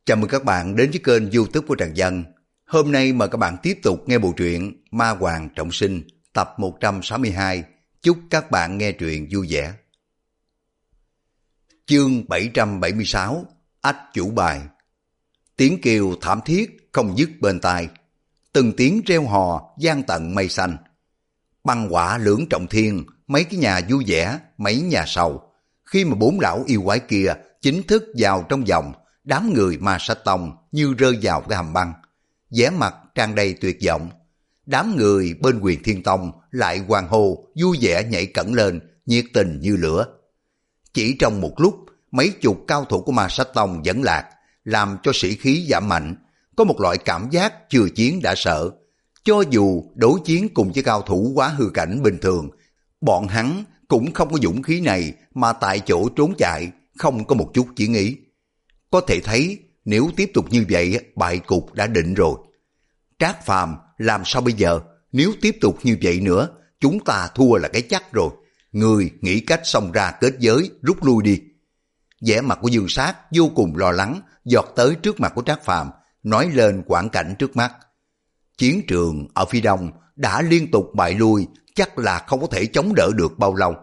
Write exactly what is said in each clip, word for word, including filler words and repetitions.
Chào mừng các bạn đến với kênh YouTube của Trần Dân. Hôm nay mời các bạn tiếp tục nghe bộ truyện Ma Hoàng Trọng Sinh tập một trăm sáu mươi hai. Chúc các bạn nghe truyện vui vẻ. Chương bảy trăm bảy mươi sáu. Ách chủ bài. Tiếng kêu thảm thiết không dứt bên tai. Từng tiếng reo hò vang tận mây xanh. Băng quả lưỡng trọng thiên, mấy cái nhà vui vẻ, mấy nhà sầu. Khi mà bốn lão yêu quái kia chính thức vào trong vòng, đám người Ma Sách Tông như rơi vào cái hầm băng, vẻ mặt tràn đầy tuyệt vọng. Đám người bên Huyền Thiên Tông lại hoan hô, vui vẻ nhảy cẫng lên, nhiệt tình như lửa. Chỉ trong một lúc, mấy chục cao thủ của Ma Sách Tông vẫn lạc, làm cho sĩ khí giảm mạnh. Có một loại cảm giác chưa chiến đã sợ. Cho dù đối chiến cùng với cao thủ quá hư cảnh bình thường, bọn hắn cũng không có dũng khí này mà tại chỗ trốn chạy, không có một chút chiến ý. Có thể thấy nếu tiếp tục như vậy bại cục đã định rồi. Trác Phàm làm sao bây giờ? Nếu tiếp tục như vậy nữa chúng ta thua là cái chắc rồi. Người nghĩ cách xông ra kết giới rút lui đi. Vẻ mặt của Dương Sát vô cùng lo lắng, giọt tới trước mặt của Trác Phàm, nói lên quãng cảnh trước mắt. Chiến trường ở phía đông đã liên tục bại lui, chắc là không có thể chống đỡ được bao lâu.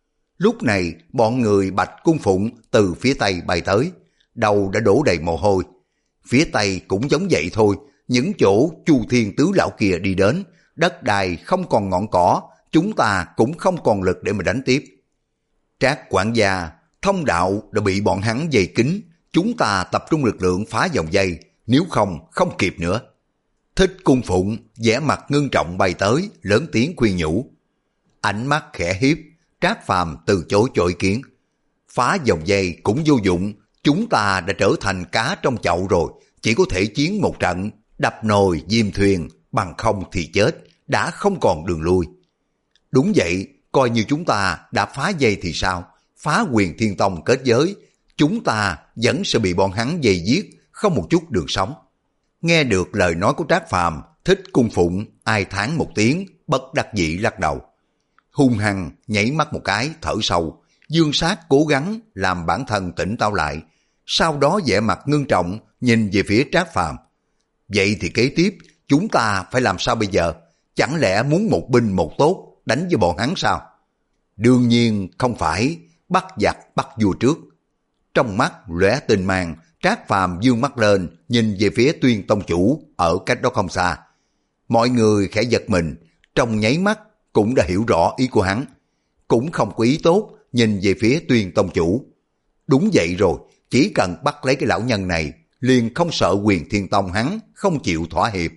Lúc này bọn người Bạch Cung Phụng từ phía tây bay tới, đầu đã đổ đầy mồ hôi. Phía tây cũng giống vậy thôi, những chỗ Chu Thiên Tứ Lão kia đi đến, đất đai không còn ngọn cỏ, chúng ta cũng không còn lực để mà đánh tiếp. Trác quản gia, thông đạo đã bị bọn hắn dày kín, chúng ta tập trung lực lượng phá vòng dây, nếu không, không kịp nữa. Thích Cung Phụng vẻ mặt ngưng trọng bay tới, lớn tiếng khuyên nhủ. Ánh mắt khẽ hiếp, Trác Phàm từ chối cho ý kiến. Phá vòng dây cũng vô dụng, chúng ta đã trở thành cá trong chậu rồi, chỉ có thể chiến một trận, đập nồi diêm thuyền, bằng không thì chết, đã không còn đường lui. Đúng vậy, coi như chúng ta đã phá dây thì sao? Phá Huyền Thiên Tông kết giới, chúng ta vẫn sẽ bị bọn hắn dày giết, không một chút đường sống. Nghe được lời nói của Trác Phàm, Thích Cung Phụng ai thán một tiếng, bất đắc dĩ lắc đầu. Hung hăng nhảy mắt một cái, thở sâu. Dương Sát cố gắng làm bản thân tỉnh táo lại, sau đó vẻ mặt ngưng trọng nhìn về phía Trác Phàm. Vậy thì kế tiếp chúng ta phải làm sao bây giờ? Chẳng lẽ muốn một binh một tốt đánh với bọn hắn sao? Đương nhiên không phải, bắt giặc bắt vua trước. Trong mắt lóe tinh mang, Trác Phàm dương mắt lên nhìn về phía Tuyên Tông chủ ở cách đó không xa. Mọi người khẽ giật mình, trong nháy mắt cũng đã hiểu rõ ý của hắn. Cũng không có ý tốt nhìn về phía Tuyên Tông chủ. Đúng vậy rồi, chỉ cần bắt lấy cái lão nhân này, liền không sợ Huyền Thiên Tông hắn không chịu thỏa hiệp.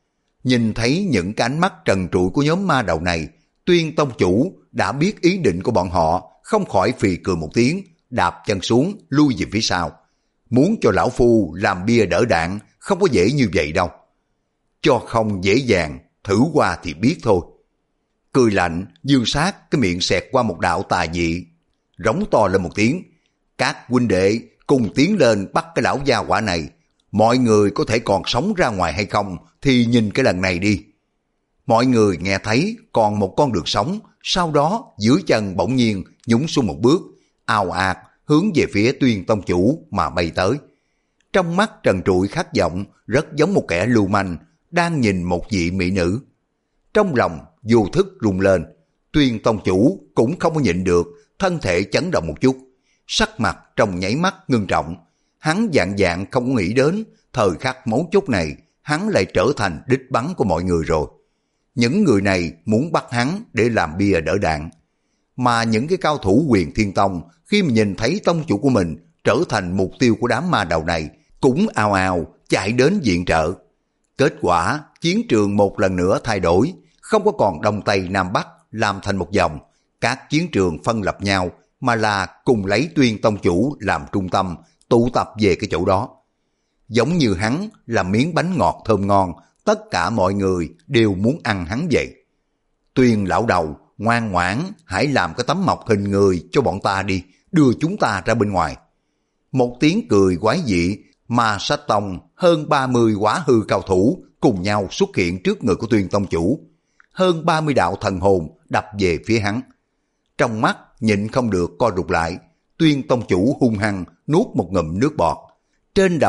Nhìn thấy những cái ánh mắt trần trụi của nhóm ma đầu này, Tuyên Tông chủ đã biết ý định của bọn họ, không khỏi phì cười một tiếng, đạp chân xuống, lui về phía sau. Muốn cho lão phu làm bia đỡ đạn, không có dễ như vậy đâu. Cho không dễ dàng, thử qua thì biết thôi. Cười lạnh, Dương Sát cái miệng xẹt qua một đạo tà dị, rống to lên một tiếng. Các huynh đệ cùng tiến lên bắt cái lão gia hỏa này. Mọi người có thể còn sống ra ngoài hay không thì nhìn cái lần này đi. Mọi người nghe thấy còn một con đường sống, sau đó dưới chân bỗng nhiên nhúng xuống một bước, ào ạt hướng về phía Tuyên Tông chủ mà bay tới. Trong mắt trần trụi khát vọng, rất giống một kẻ lưu manh đang nhìn một vị mỹ nữ. Trong lòng vô thức rung lên, Tuyên Tông chủ cũng không có nhịn được, thân thể chấn động một chút, sắc mặt trong nháy mắt ngưng trọng. Hắn dạng dạng không có nghĩ đến thời khắc mấu chốt này hắn lại trở thành đích bắn của mọi người rồi. Những người này muốn bắt hắn để làm bia đỡ đạn, mà những cái cao thủ Huyền Thiên Tông khi mà nhìn thấy tông chủ của mình trở thành mục tiêu của đám ma đầu này cũng ào ào chạy đến viện trợ. Kết quả chiến trường một lần nữa thay đổi, không có còn đông tây nam bắc làm thành một dòng, các chiến trường phân lập nhau, mà là cùng lấy Tuyên Tông chủ làm trung tâm tụ tập về cái chỗ đó. Giống như hắn là miếng bánh ngọt thơm ngon, tất cả mọi người đều muốn ăn hắn vậy. Tuyên lão đầu, ngoan ngoãn, hãy làm cái tấm mộc hình người cho bọn ta đi, đưa chúng ta ra bên ngoài. Một tiếng cười quái dị, Ma Sách Tông hơn ba mươi quá hư cao thủ cùng nhau xuất hiện trước người của Tuyên Tông chủ. Hơn ba mươi đạo thần hồn đập về phía hắn. Trong mắt nhịn không được co rụt lại, Tuyên Tông chủ hung hăng nuốt một ngụm nước bọt. Trên đầu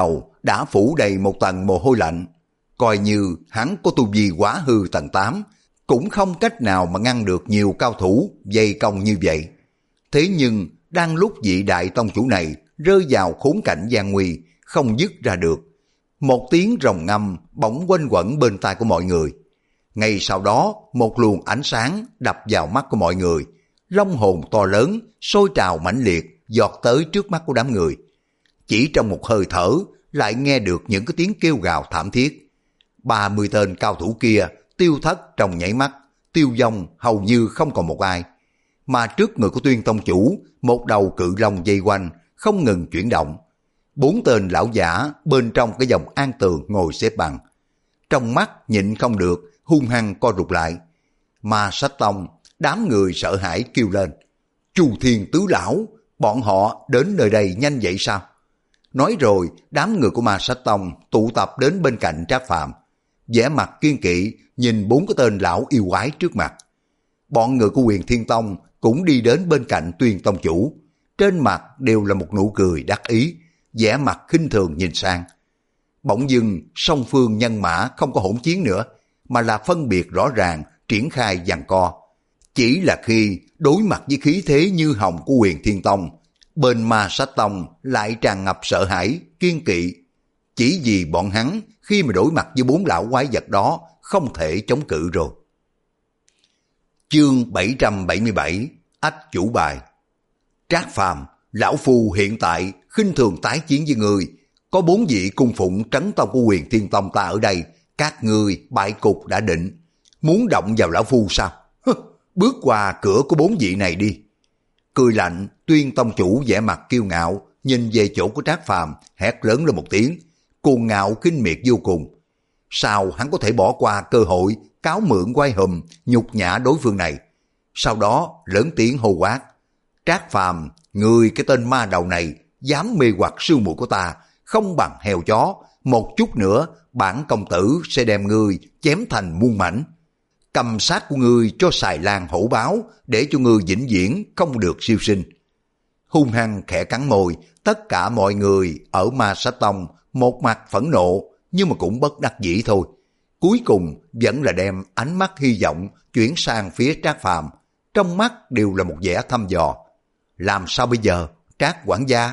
đã phủ đầy một tầng mồ hôi lạnh. Coi như hắn có tu vi quá hư tầng tám, cũng không cách nào mà ngăn được nhiều cao thủ dày công như vậy. Thế nhưng đang lúc vị đại tông chủ này rơi vào khốn cảnh gian nguy, không dứt ra được, một tiếng rồng ngâm bỗng quanh quẩn bên tai của mọi người. Ngay sau đó, một luồng ánh sáng đập vào mắt của mọi người, long hồn to lớn sôi trào mãnh liệt giọt tới trước mắt của đám người. Chỉ trong một hơi thở lại nghe được những cái tiếng kêu gào thảm thiết. Ba mươi tên cao thủ kia tiêu thất trong nhảy mắt, tiêu vong hầu như không còn một ai. Mà trước người của Tuyên tông chủ, một đầu cự long dây quanh không ngừng chuyển động. Bốn tên lão giả bên trong cái vòng an tường ngồi xếp bằng, trong mắt nhịn không được hung hăng co rụt lại. Ma Sách Tông, đám người sợ hãi kêu lên: Chu Thiên tứ lão, bọn họ đến nơi đây nhanh vậy sao? Nói rồi, đám người của Ma Sách Tông tụ tập đến bên cạnh Trác Phàm, vẻ mặt kiên kỵ nhìn bốn cái tên lão yêu quái trước mặt. Bọn người của Huyền Thiên Tông cũng đi đến bên cạnh Tuyên tông chủ, trên mặt đều là một nụ cười đắc ý, vẻ mặt khinh thường nhìn sang. Bỗng dưng song phương nhân mã không có hỗn chiến nữa, mà là phân biệt rõ ràng, triển khai giằng co. Chỉ là khi đối mặt với khí thế như hồng của Huyền Thiên Tông, bên Ma Sách Tông lại tràn ngập sợ hãi, kiên kỵ. Chỉ vì bọn hắn khi mà đối mặt với bốn lão quái vật đó không thể chống cự rồi. Chương bảy trăm bảy mươi bảy, Ách chủ bài. Trác Phàm, lão phu hiện tại khinh thường tái chiến với người. Có bốn vị cung phụng trấn tông của Huyền Thiên Tông ta ở đây, các ngươi bại cục đã định. Muốn động vào lão phu sao? Hứ, bước qua cửa của bốn vị này đi. Cười lạnh, Tuyên tông chủ vẻ mặt kiêu ngạo, nhìn về chỗ của Trác Phàm, hét lớn lên một tiếng, cuồng ngạo khinh miệt vô cùng. Sao hắn có thể bỏ qua cơ hội cáo mượn quay hùm, nhục nhã đối phương này? Sau đó lớn tiếng hô quát: Trác Phàm, người cái tên ma đầu này dám mê hoặc sư muội của ta, không bằng heo chó, một chút nữa bản công tử sẽ đem ngươi chém thành muôn mảnh. Cầm xác của ngươi cho xài lan hổ báo, để cho ngươi vĩnh viễn không được siêu sinh. Hung hăng khẽ cắn môi, tất cả mọi người ở Ma Sách Tông một mặt phẫn nộ, nhưng mà cũng bất đắc dĩ thôi. Cuối cùng vẫn là đem ánh mắt hy vọng chuyển sang phía Trác Phàm, trong mắt đều là một vẻ thăm dò. Làm sao bây giờ, Trác quản gia?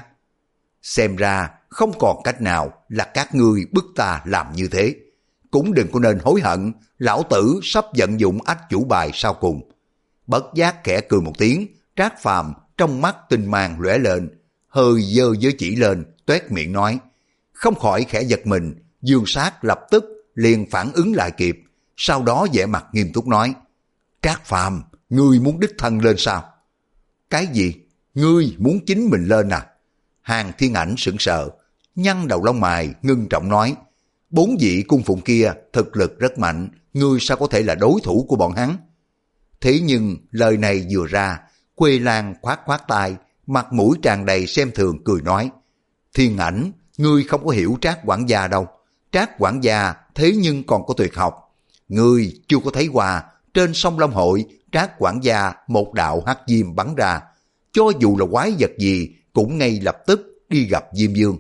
Xem ra không còn cách nào là các ngươi bức ta làm như thế. Cũng đừng có nên hối hận, lão tử sắp vận dụng ách chủ bài sau cùng. Bất giác khẽ cười một tiếng, Trác Phàm trong mắt tinh mang lóe lên, hơi giơ giới chỉ lên, toét miệng nói. Không khỏi khẽ giật mình, Dương Sát lập tức liền phản ứng lại kịp, sau đó vẻ mặt nghiêm túc nói: Trác Phàm, ngươi muốn đích thân lên sao? Cái gì? Ngươi muốn chính mình lên à? Hàng Thiên Ảnh sững sờ, nhăn đầu lông mày ngưng trọng nói: Bốn vị cung phụng kia thực lực rất mạnh, ngươi sao có thể là đối thủ của bọn hắn? Thế nhưng lời này vừa ra, Quê Lan khoát khoát tay, mặt mũi tràn đầy xem thường cười nói: Thiên Ảnh, ngươi không có hiểu Trác quản gia đâu. Trác quản gia thế nhưng còn có tuyệt học. Ngươi chưa có thấy qua trên sông Long Hội Trác quản gia một đạo hắc diêm bắn ra, cho dù là quái vật gì cũng ngay lập tức đi gặp Diêm Vương.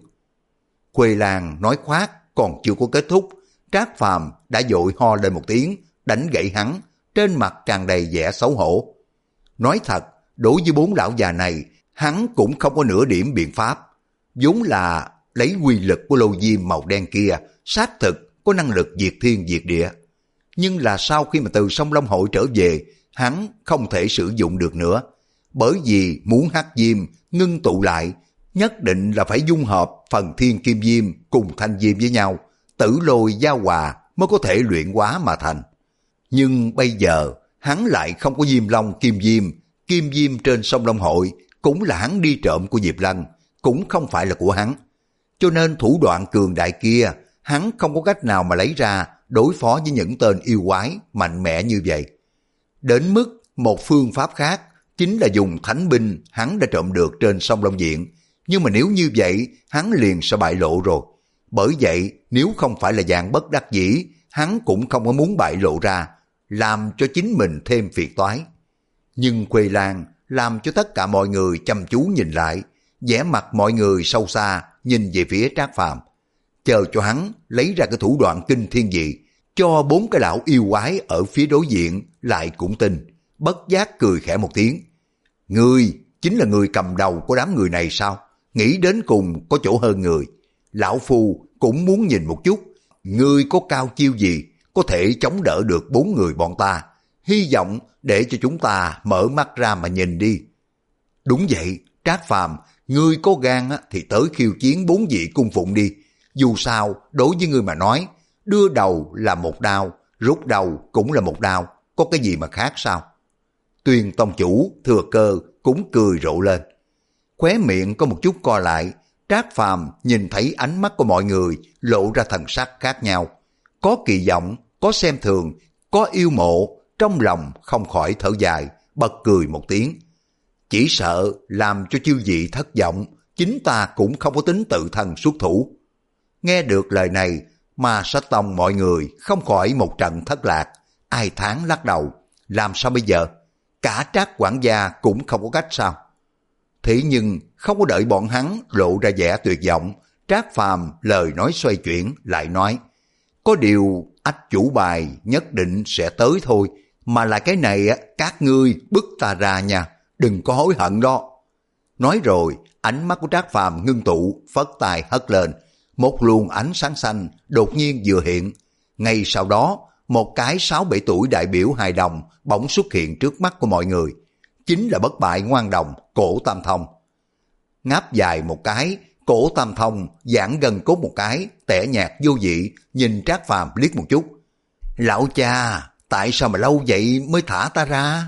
Quê Lan nói khoác còn chưa có kết thúc, Trác Phàm đã vội ho lên một tiếng, đánh gãy hắn, trên mặt tràn đầy vẻ xấu hổ. Nói thật, đối với bốn lão già này, hắn cũng không có nửa điểm biện pháp. Vốn là lấy quy lực của lô diêm màu đen kia, xác thực có năng lực diệt thiên diệt địa. Nhưng là sau khi mà từ sông Long Hội trở về, hắn không thể sử dụng được nữa. Bởi vì muốn hắc diêm ngưng tụ lại, nhất định là phải dung hợp phần thiên kim diêm cùng thanh diêm với nhau, tử lôi giao hòa mới có thể luyện hóa mà thành. Nhưng bây giờ hắn lại không có diêm long kim diêm, kim diêm trên sông Long Hội cũng là hắn đi trộm của Diệp Lân, cũng không phải là của hắn. Cho nên thủ đoạn cường đại kia, hắn không có cách nào mà lấy ra đối phó với những tên yêu quái mạnh mẽ như vậy. Đến mức một phương pháp khác chính là dùng thánh binh hắn đã trộm được trên sông Long Diện. Nhưng mà nếu như vậy, hắn liền sẽ bại lộ rồi. Bởi vậy, nếu không phải là dạng bất đắc dĩ, hắn cũng không có muốn bại lộ ra, làm cho chính mình thêm phiền toái. Nhưng Quê Lan làm cho tất cả mọi người chăm chú nhìn lại, vẻ mặt mọi người sâu xa nhìn về phía Trác Phàm. chờ cho hắn lấy ra cái thủ đoạn kinh thiên dị, cho bốn cái lão yêu quái ở phía đối diện lại cũng tin, bất giác cười khẽ một tiếng. Ngươi chính là người cầm đầu của đám người này sao? Nghĩ đến cùng có chỗ hơn người. Lão Phu cũng muốn nhìn một chút, ngươi có cao chiêu gì có thể chống đỡ được bốn người bọn ta. Hy vọng để cho chúng ta mở mắt ra mà nhìn đi. Đúng vậy, Trác Phàm, ngươi có gan thì tới khiêu chiến bốn vị cung phụng đi. Dù sao, đối với ngươi mà nói, đưa đầu là một đao, rút đầu cũng là một đao, có cái gì mà khác sao? Tuyền tông chủ thừa cơ cũng cười rộ lên. Khóe miệng có một chút co lại, Trác Phàm nhìn thấy ánh mắt của mọi người lộ ra thần sắc khác nhau. Có kỳ vọng, có xem thường, có yêu mộ, trong lòng không khỏi thở dài, bật cười một tiếng. Chỉ sợ làm cho chư vị thất vọng, chính ta cũng không có tính tự thân xuất thủ. Nghe được lời này, Ma Sát Tông mọi người không khỏi một trận thất lạc, ai thán lắc đầu. Làm sao bây giờ? Cả Trác quản gia cũng không có cách sao? Thế nhưng không có đợi bọn hắn lộ ra vẻ tuyệt vọng, Trác Phàm lời nói xoay chuyển lại nói, có điều ách chủ bài nhất định sẽ tới thôi, mà là cái này các ngươi bức ta ra nha, đừng có hối hận đó. Nói rồi, ánh mắt của Trác Phàm ngưng tụ, phất tài hất lên, một luồng ánh sáng xanh đột nhiên vừa hiện. Ngay sau đó, một cái sáu bảy tuổi đại biểu hài đồng bỗng xuất hiện trước mắt của mọi người. Chính là bất bại ngoan đồng Cổ Tam Thông. Ngáp dài một cái, Cổ Tam Thông giãn gần cốt một cái, tẻ nhạt vô vị, nhìn Trác Phàm liếc một chút. Lão cha, tại sao mà lâu vậy mới thả ta ra?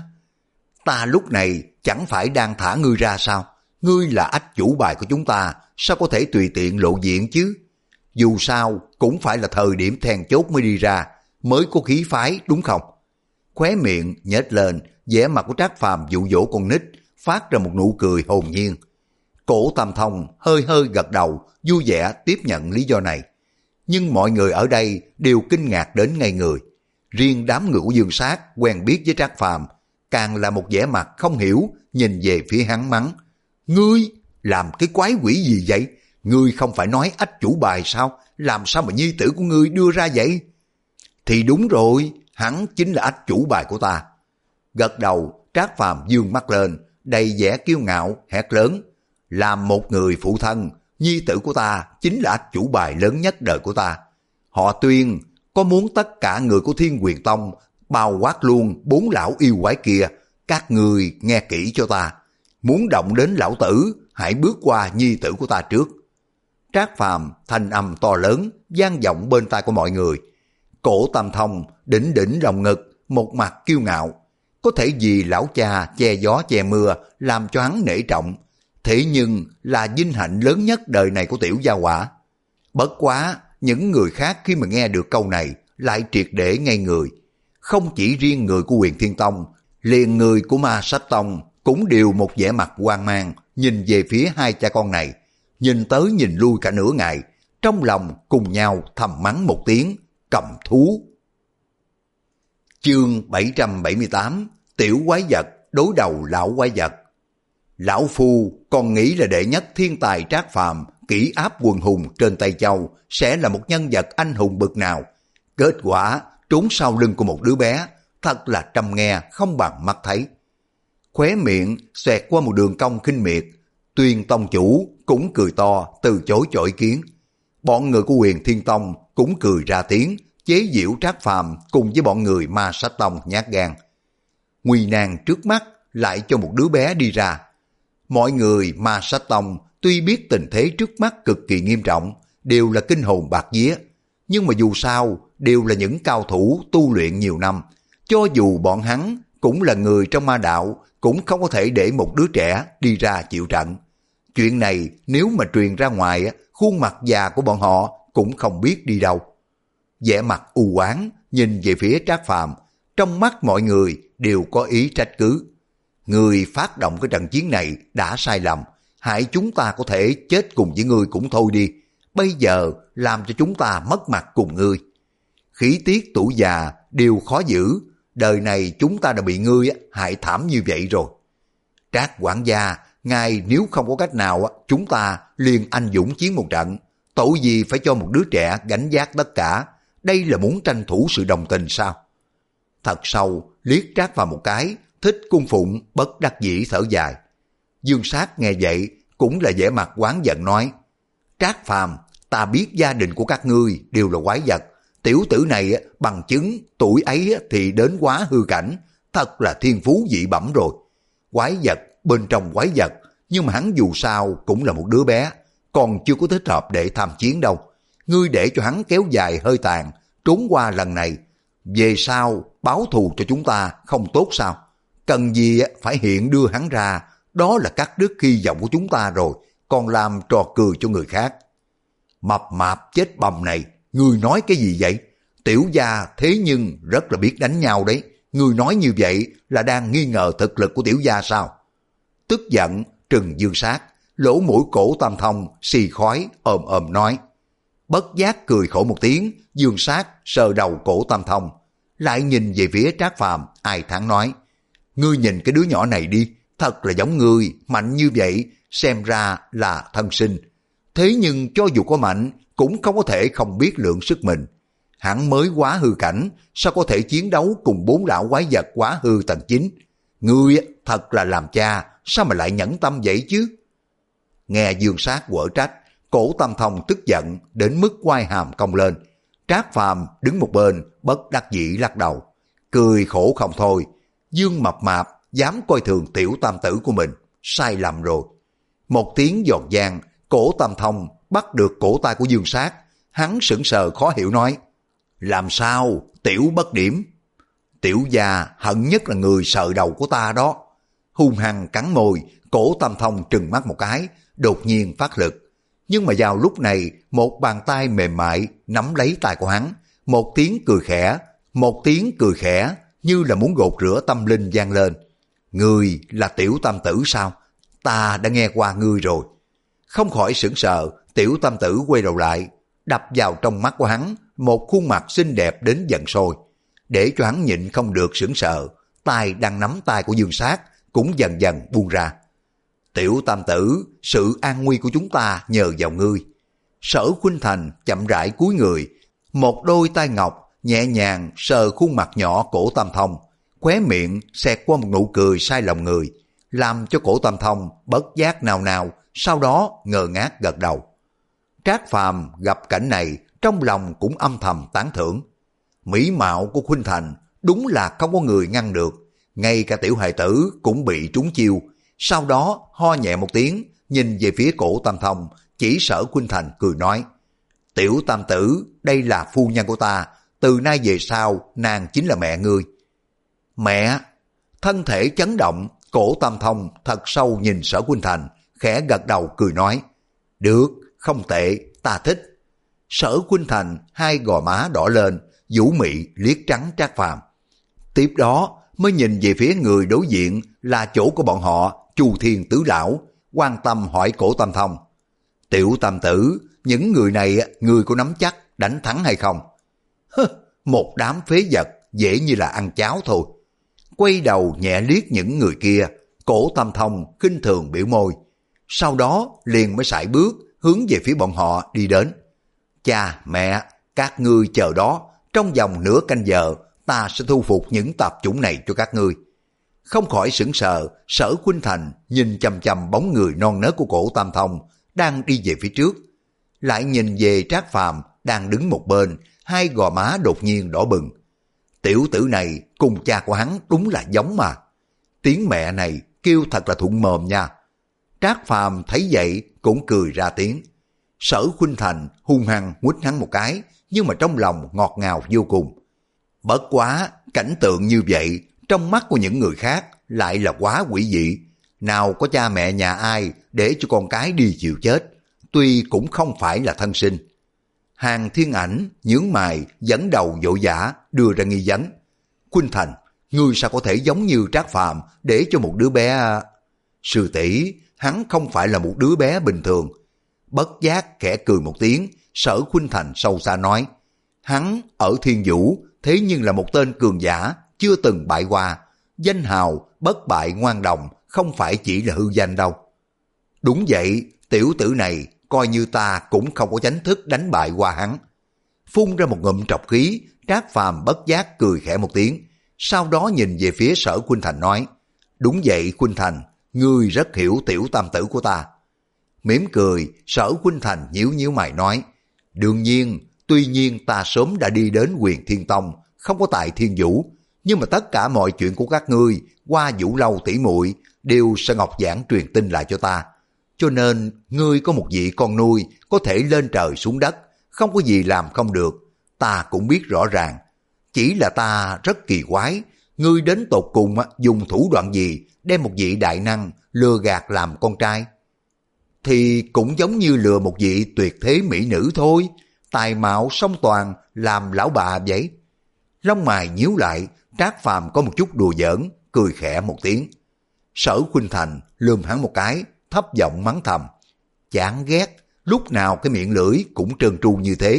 Ta lúc này chẳng phải đang thả ngươi ra sao? Ngươi là ách chủ bài của chúng ta, sao có thể tùy tiện lộ diện chứ? Dù sao cũng phải là thời điểm then chốt mới đi ra, mới có khí phái đúng không? Khóe miệng nhếch lên, vẻ mặt của Trác Phàm dụ dỗ con nít, phát ra một nụ cười hồn nhiên. Cổ Tam Thông hơi hơi gật đầu, vui vẻ tiếp nhận lý do này. Nhưng mọi người ở đây đều kinh ngạc đến ngây người. Riêng đám người của Dương Sát quen biết với Trác Phàm càng là một vẻ mặt không hiểu, nhìn về phía hắn mắng. Ngươi làm cái quái quỷ gì vậy? Ngươi không phải nói ách chủ bài sao? Làm sao mà nhi tử của ngươi đưa ra vậy? Thì đúng rồi, hắn chính là ách chủ bài của ta. Gật đầu, Trác Phàm dương mắt lên, đầy vẻ kiêu ngạo, hét lớn. Làm một người phụ thân, nhi tử của ta chính là ách chủ bài lớn nhất đời của ta. Họ Tuyên có muốn tất cả người của Thiên Quyền Tông, bao quát luôn bốn lão yêu quái kia, các người nghe kỹ cho ta. Muốn động đến lão tử, hãy bước qua nhi tử của ta trước. Trác Phàm thanh âm to lớn, vang vọng bên tai của mọi người. Cổ Tam Thông đỉnh đỉnh lòng ngực, một mặt kiêu ngạo. Có thể vì lão cha che gió che mưa, làm cho hắn nể trọng. Thế nhưng là vinh hạnh lớn nhất đời này của tiểu gia hỏa. Bất quá, những người khác khi mà nghe được câu này, lại triệt để ngây người. Không chỉ riêng người của Huyền Thiên Tông, liền người của Ma Sát Tông cũng đều một vẻ mặt hoang mang, nhìn về phía hai cha con này. Nhìn tới nhìn lui cả nửa ngày, trong lòng cùng nhau thầm mắng một tiếng, cầm thú. Chương bảy trăm bảy mươi tám, tiểu quái vật đối đầu lão quái vật. Lão Phu còn nghĩ là đệ nhất thiên tài Trác Phàm kỹ áp quần hùng trên Tây Châu sẽ là một nhân vật anh hùng bậc nào. Kết quả trốn sau lưng của một đứa bé, thật là trăm nghe không bằng mắt thấy. Khóe miệng xoẹt qua một đường cong khinh miệt, Tuyền tông chủ cũng cười to từ chối cho ý kiến. Bọn người của Huyền Thiên Tông cũng cười ra tiếng, chế giễu Trác Phàm cùng với bọn người Ma Sát Tông nhát gan. Nguy nan trước mắt lại cho một đứa bé đi ra. Mọi người Ma Sát Tông tuy biết tình thế trước mắt cực kỳ nghiêm trọng, đều là kinh hồn bạt vía, nhưng mà dù sao đều là những cao thủ tu luyện nhiều năm. Cho dù bọn hắn cũng là người trong ma đạo, cũng không có thể để một đứa trẻ đi ra chịu trận. Chuyện này nếu mà truyền ra ngoài, khuôn mặt già của bọn họ cũng không biết đi đâu. Vẻ mặt u oán nhìn về phía Trác Phàm, trong mắt mọi người đều có ý trách cứ. Người phát động cái trận chiến này đã sai lầm, hại chúng ta có thể chết cùng với ngươi cũng thôi đi, bây giờ làm cho chúng ta mất mặt cùng ngươi. Khí tiết tuổi già đều khó giữ, đời này chúng ta đã bị ngươi hại thảm như vậy rồi. Trác quản gia, ngài nếu không có cách nào, chúng ta liền anh dũng chiến một trận. Tội gì phải cho một đứa trẻ gánh vác tất cả, đây là muốn tranh thủ sự đồng tình sao? Thật sâu, liếc Trác Phàm một cái, Thích Cung Phụng bất đắc dĩ thở dài. Dương Sát nghe vậy, cũng là vẻ mặt oán giận nói, Trác Phàm, ta biết gia đình của các ngươi đều là quái vật, tiểu tử này bằng chứng tuổi ấy thì đến quá hư cảnh, thật là thiên phú dị bẩm rồi. Quái vật bên trong quái vật, nhưng mà hắn dù sao cũng là một đứa bé, còn chưa có thích hợp để tham chiến đâu. Ngươi để cho hắn kéo dài hơi tàn, trốn qua lần này, về sau báo thù cho chúng ta không tốt sao? Cần gì phải hiện đưa hắn ra, đó là cắt đứt hy vọng của chúng ta rồi, còn làm trò cười cho người khác. Mập mạp chết bầm này, ngươi nói cái gì vậy? Tiểu gia thế nhưng rất là biết đánh nhau đấy, ngươi nói như vậy là đang nghi ngờ thực lực của tiểu gia sao? Tức giận trừng Dương Sát, lỗ mũi cổ Tam Thông xì khói ồm ồm nói. Bất giác cười khổ một tiếng, Dương Sát sờ đầu cổ Tam Thông, lại nhìn về phía Trác Phàm, ai thán nói, ngươi nhìn cái đứa nhỏ này đi, thật là giống ngươi, mạnh như vậy, xem ra là thân sinh. Thế nhưng cho dù có mạnh, cũng không có thể không biết lượng sức mình. Hắn mới quá hư cảnh, sao có thể chiến đấu cùng bốn lão quái vật quá hư tầng chín? Ngươi thật là làm cha, sao mà lại nhẫn tâm vậy chứ? Nghe Dương Sát quở trách, cổ Tam Thông tức giận đến mức quai hàm cong lên. Trác Phàm đứng một bên, bất đắc dĩ lắc đầu, cười khổ không thôi. Dương mập mạp dám coi thường tiểu tam tử của mình, sai lầm rồi. Một tiếng giòn vang, cổ Tam Thông bắt được cổ tay của Dương Sát, hắn sững sờ khó hiểu nói, làm sao tiểu bất điểm? Tiểu gia hận nhất là người sợ đầu của ta đó. Hung hăng cắn môi, cổ Tam Thông trừng mắt một cái, đột nhiên phát lực. Nhưng mà vào lúc này, một bàn tay mềm mại nắm lấy tay của hắn, một tiếng cười khẽ, một tiếng cười khẽ như là muốn gột rửa tâm linh vang lên. Ngươi là tiểu tam tử sao? Ta đã nghe qua ngươi rồi. Không khỏi sững sờ, tiểu tam tử quay đầu lại, đập vào trong mắt của hắn một khuôn mặt xinh đẹp đến giận sôi. Để cho hắn nhịn không được sững sờ, tay đang nắm tay của Dương Sát cũng dần dần buông ra. Tiểu tam tử, sự an nguy của chúng ta nhờ vào ngươi. Sở Khuynh Thành chậm rãi cúi người, một đôi tay ngọc nhẹ nhàng sờ khuôn mặt nhỏ cổ Tam Thông, khóe miệng xẹt qua một nụ cười sai lòng người, làm cho cổ Tam Thông bất giác nào nào, sau đó ngơ ngác gật đầu. Trác Phàm gặp cảnh này, trong lòng cũng âm thầm tán thưởng. Mỹ mạo của Khuynh Thành đúng là không có người ngăn được, ngay cả tiểu hài tử cũng bị trúng chiêu. Sau đó ho nhẹ một tiếng, nhìn về phía cổ Tam Thông, chỉ Sở Khuynh Thành cười nói, tiểu tam tử, đây là phu nhân của ta, từ nay về sau nàng chính là mẹ ngươi. Mẹ! Thân thể chấn động, cổ Tam Thông thật sâu nhìn Sở Khuynh Thành, khẽ gật đầu cười nói, được, không tệ, ta thích. Sở Khuynh Thành hai gò má đỏ lên, vũ mị liếc trắng Trác Phàm. Tiếp đó mới nhìn về phía người đối diện là chỗ của bọn họ, Chu Thiên Tứ Lão, quan tâm hỏi cổ Tam Thông, tiểu tam tử, những người này người có nắm chắc đánh thắng hay không? Hơ, một đám phế vật, dễ như là ăn cháo thôi. Quay đầu nhẹ liếc những người kia, cổ Tam Thông khinh thường biểu môi, sau đó liền mới sải bước hướng về phía bọn họ đi đến. Cha, mẹ, các ngươi chờ đó, trong vòng nửa canh giờ ta sẽ thu phục những tạp chủng này cho các ngươi. Không khỏi sững sờ, Sở Khuynh Thành nhìn chằm chằm bóng người non nớt của cổ Tam Thông đang đi về phía trước, lại nhìn về Trác Phàm đang đứng một bên, hai gò má đột nhiên đỏ bừng. Tiểu tử này cùng cha của hắn đúng là giống mà. Tiếng mẹ này kêu thật là thuận mồm nha. Trác Phàm thấy vậy cũng cười ra tiếng. Sở Khuynh Thành hung hăng quýt hắn một cái, nhưng mà trong lòng ngọt ngào vô cùng. Bất quá, cảnh tượng như vậy trong mắt của những người khác lại là quá quỷ dị. Nào có cha mẹ nhà ai để cho con cái đi chịu chết, tuy cũng không phải là thân sinh. Hàng Thiên Ảnh nhướng mày dẫn đầu vội vã đưa ra nghi vấn. Khuynh Thành, ngươi sao có thể giống như Trác Phàm để cho một đứa bé... Sư tỷ, hắn không phải là một đứa bé bình thường. Bất giác khẽ cười một tiếng, Sở Khuynh Thành sâu xa nói, hắn ở Thiên Vũ thế nhưng là một tên cường giả chưa từng bại qua, danh hào bất bại ngoan đồng không phải chỉ là hư danh đâu. Đúng vậy, tiểu tử này coi như ta cũng không có chánh thức đánh bại qua hắn. Phun ra một ngụm trọc khí, Trác Phàm bất giác cười khẽ một tiếng, sau đó nhìn về phía Sở Khuynh Thành nói, đúng vậy Khuynh Thành, ngươi rất hiểu tiểu tam tử của ta. Mỉm cười, Sở Khuynh Thành nhíu nhíu mày nói, đương nhiên, tuy nhiên ta sớm đã đi đến Huyền Thiên Tông, không có tại Thiên Vũ, nhưng mà tất cả mọi chuyện của các ngươi qua Vũ Lâu tỷ muội đều Sơn Ngọc Giảng truyền tin lại cho ta. Cho nên, ngươi có một vị con nuôi có thể lên trời xuống đất, không có gì làm không được, ta cũng biết rõ ràng. Chỉ là ta rất kỳ quái, ngươi đến tột cùng dùng thủ đoạn gì đem một vị đại năng lừa gạt làm con trai? Thì cũng giống như lừa một vị tuyệt thế mỹ nữ thôi, tài mạo song toàn làm lão bà vậy. Lông mày nhíu lại, Trác Phàm có một chút đùa giỡn, cười khẽ một tiếng. Sở Khuynh Thành lườm hắn một cái, thấp giọng mắng thầm, chán ghét, lúc nào cái miệng lưỡi cũng trơn tru như thế.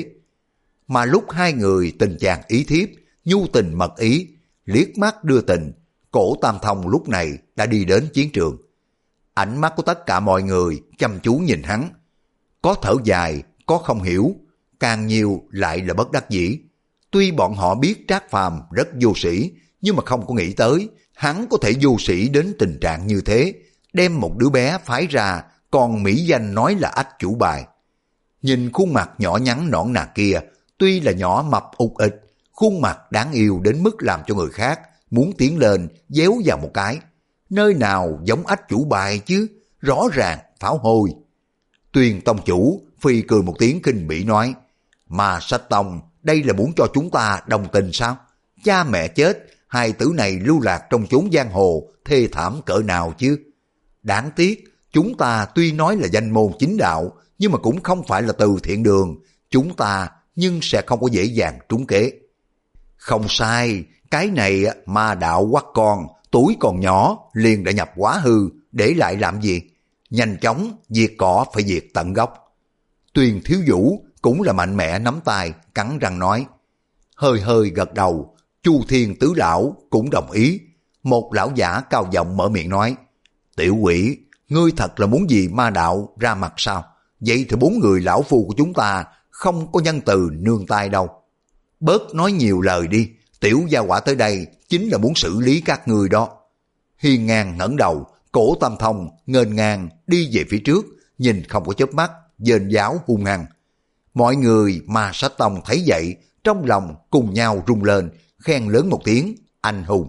Mà lúc hai người tình chàng ý thiếp, nhu tình mật ý, liếc mắt đưa tình, Cổ Tam Thông lúc này đã đi đến chiến trường. Ánh mắt của tất cả mọi người chăm chú nhìn hắn, có thở dài, có không hiểu, càng nhiều lại là bất đắc dĩ. Tuy bọn họ biết Trác Phàm rất vô sĩ, nhưng mà không có nghĩ tới hắn có thể vô sĩ đến tình trạng như thế, đem một đứa bé phái ra, còn mỹ danh nói là ách chủ bài. Nhìn khuôn mặt nhỏ nhắn nõn nà kia, tuy là nhỏ mập ụt ịch, khuôn mặt đáng yêu đến mức làm cho người khác muốn tiến lên déo vào một cái. Nơi nào giống ách chủ bài chứ, rõ ràng pháo hôi. Tuyền tông chủ phi cười một tiếng khinh bỉ nói, mà Sách Tông đây là muốn cho chúng ta đồng tình sao? Cha mẹ chết, hai tử này lưu lạc trong chốn giang hồ, thê thảm cỡ nào chứ? Đáng tiếc, chúng ta tuy nói là danh môn chính đạo, nhưng mà cũng không phải là từ thiện đường. Chúng ta nhưng sẽ không có dễ dàng trúng kế. Không sai, cái này ma đạo quắc con, tuổi còn nhỏ liền đã nhập quá hư, để lại làm gì? Nhanh chóng diệt cỏ phải diệt tận gốc. Tuyền Thiếu Vũ cũng là mạnh mẽ nắm tay, cắn răng nói. Hơi hơi gật đầu, Chu Thiên Tứ Lão cũng đồng ý. Một lão giả cao giọng mở miệng nói, tiểu quỷ, ngươi thật là muốn gì ma đạo ra mặt sao? Vậy thì bốn người lão phu của chúng ta không có nhân từ nương tay đâu. Bớt nói nhiều lời đi, tiểu gia hỏa tới đây chính là muốn xử lý các ngươi đó. Hiên ngang ngẩng đầu, Cổ Tam Thông nghênh ngang đi về phía trước, nhìn không có chớp mắt, dên giáo hung hăng. Mọi người Ma Sách Tông thấy vậy, trong lòng cùng nhau rung lên, khen lớn một tiếng, anh hùng.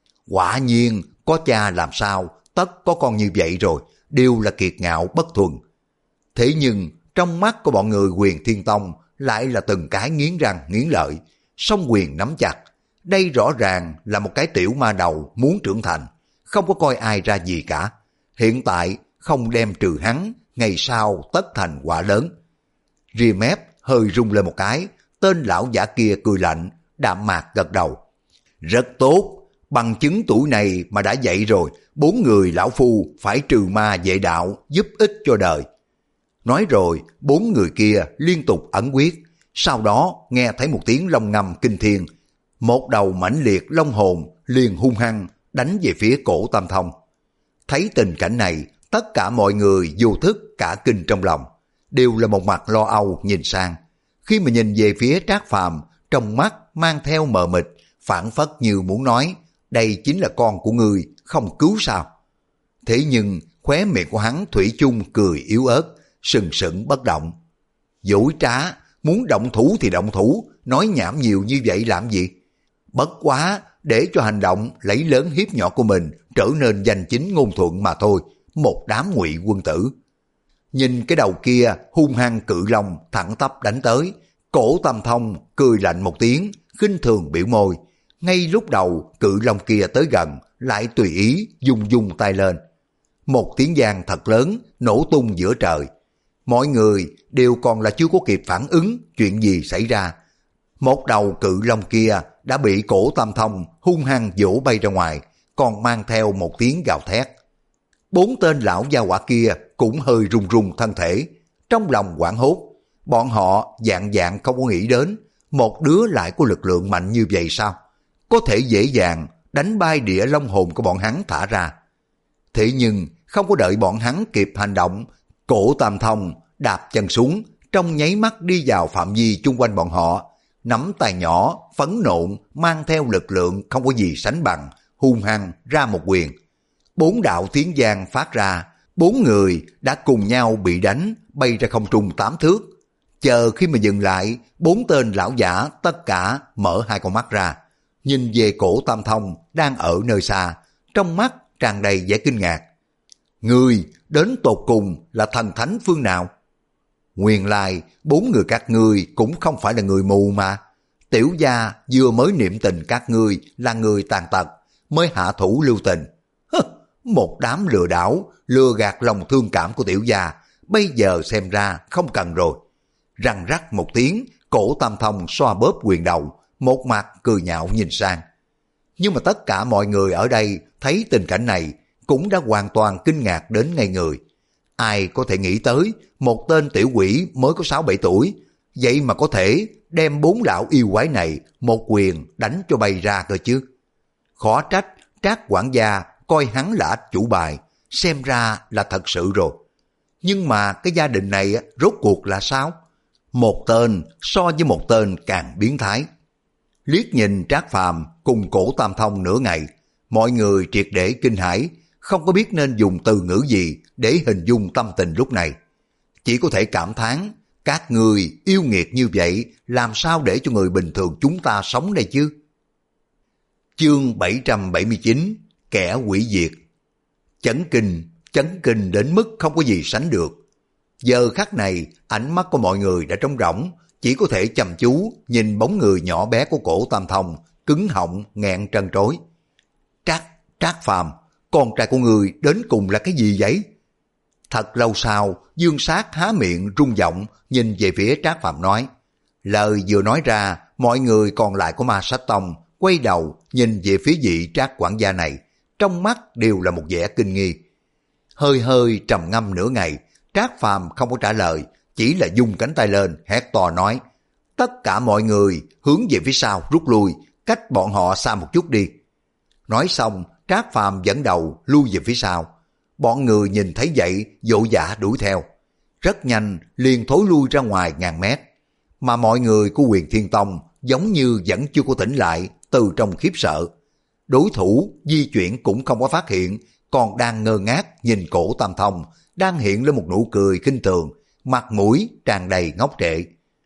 Quả nhiên, có cha làm sao, tất có con như vậy rồi, đều là kiệt ngạo bất thuần. Thế nhưng, trong mắt của bọn người Huyền Thiên Tông lại là từng cái nghiến răng nghiến lợi, song quyền nắm chặt. Đây rõ ràng là một cái tiểu ma đầu muốn trưởng thành, không có coi ai ra gì cả. Hiện tại không đem trừ hắn, ngày sau tất thành quả lớn. Ria mép hơi rung lên một cái, tên lão giả kia cười lạnh, đạm mạc gật đầu. Rất tốt, bằng chứng tuổi này mà đã dậy rồi, bốn người lão phu phải trừ ma vệ đạo, giúp ích cho đời. Nói rồi, bốn người kia liên tục ẩn quyết, sau đó nghe thấy một tiếng long ngâm kinh thiên. Một đầu mãnh liệt long hồn liền hung hăng đánh về phía Cổ Tam Thông. Thấy tình cảnh này, tất cả mọi người vô thức cả kinh trong lòng, đều là một mặt lo âu nhìn sang. Khi mà nhìn về phía Trác Phàm, trong mắt mang theo mờ mịt, phảng phất như muốn nói, đây chính là con của ngươi, không cứu sao? Thế nhưng khóe miệng của hắn thủy chung cười yếu ớt, sừng sững bất động. Dối trá, muốn động thủ thì động thủ, nói nhảm nhiều như vậy làm gì? Bất quá để cho hành động lấy lớn hiếp nhỏ của mình trở nên danh chính ngôn thuận mà thôi, một đám ngụy quân tử. Nhìn cái đầu kia hung hăng cự long thẳng tắp đánh tới, Cổ Tam Thông cười lạnh một tiếng, khinh thường biểu môi. Ngay lúc đầu cự long kia tới gần, lại tùy ý dùng dùng tay lên. Một tiếng vang thật lớn nổ tung giữa trời. Mọi người đều còn là chưa có kịp phản ứng chuyện gì xảy ra. Một đầu cự long kia đã bị Cổ Tam Thông hung hăng vỗ bay ra ngoài, còn mang theo một tiếng gào thét. Bốn tên lão gia hỏa kia cũng hơi run run thân thể, trong lòng hoảng hốt. Bọn họ dạng dạng không có nghĩ đến, một đứa lại có lực lượng mạnh như vậy sao? Có thể dễ dàng đánh bay địa long hồn của bọn hắn thả ra. Thế nhưng không có đợi bọn hắn kịp hành động, Cổ Tam Thông đạp chân xuống, trong nháy mắt đi vào phạm vi chung quanh bọn họ, nắm tay nhỏ, phấn nộn, mang theo lực lượng không có gì sánh bằng, hung hăng ra một quyền. Bốn đạo tiếng vang phát ra, bốn người đã cùng nhau bị đánh, bay ra không trung tám thước. Chờ khi mà dừng lại, bốn tên lão giả tất cả mở hai con mắt ra, nhìn về Cổ Tam Thông đang ở nơi xa, trong mắt tràn đầy vẻ kinh ngạc. Người đến tột cùng là thần thánh phương nào? Nguyên lai bốn người các ngươi cũng không phải là người mù mà. Tiểu gia vừa mới niệm tình các ngươi là người tàn tật, mới hạ thủ lưu tình. Hứ, một đám lừa đảo, lừa gạt lòng thương cảm của tiểu gia, bây giờ xem ra không cần rồi. Răng rắc một tiếng, Cổ Tam Thông xoa bóp quyền đầu, một mặt cười nhạo nhìn sang. Nhưng mà tất cả mọi người ở đây thấy tình cảnh này cũng đã hoàn toàn kinh ngạc đến ngây người. Ai có thể nghĩ tới một tên tiểu quỷ mới có sáu bảy tuổi, vậy mà có thể đem bốn lão yêu quái này một quyền đánh cho bay ra cơ chứ. Khó trách Trác quản gia coi hắn là ách chủ bài, xem ra là thật sự rồi. Nhưng mà cái gia đình này rốt cuộc là sao? Một tên so với một tên càng biến thái. Liếc nhìn Trác Phàm cùng Cổ Tam Thông nửa ngày, mọi người triệt để kinh hãi, không có biết nên dùng từ ngữ gì để hình dung tâm tình lúc này. Chỉ có thể cảm thán, các người yêu nghiệt như vậy làm sao để cho người bình thường chúng ta sống đây chứ? Chương bảy trăm bảy mươi chín, kẻ hủy diệt. Chấn kinh, chấn kinh đến mức không có gì sánh được. Giờ khắc này, ánh mắt của mọi người đã trống rỗng, chỉ có thể chăm chú nhìn bóng người nhỏ bé của Cổ Tam Thông, cứng họng nghẹn trân trối. Trác, Trác Phàm, con trai của người đến cùng là cái gì vậy? Thật lâu sau, Dương Sát há miệng rung giọng nhìn về phía Trác Phàm nói. Lời vừa nói ra, mọi người còn lại của Ma Sách Tông quay đầu nhìn về phía vị Trác quản gia này, trong mắt đều là một vẻ kinh nghi. Hơi hơi trầm ngâm nửa ngày, Trác Phàm không có trả lời, chỉ là dung cánh tay lên hét to nói. Tất cả mọi người hướng về phía sau rút lui, cách bọn họ xa một chút đi. Nói xong, Trác Phàm dẫn đầu lui về phía sau. Bọn người nhìn thấy vậy vội vã đuổi theo. Rất nhanh liền thối lui ra ngoài ngàn mét. Mà mọi người của Huyền Thiên Tông giống như vẫn chưa có tỉnh lại từ trong khiếp sợ. Đối thủ di chuyển cũng không có phát hiện, còn đang ngơ ngác nhìn Cổ Tam Thông, đang hiện lên một nụ cười khinh thường, mặt mũi tràn đầy ngốc trệ.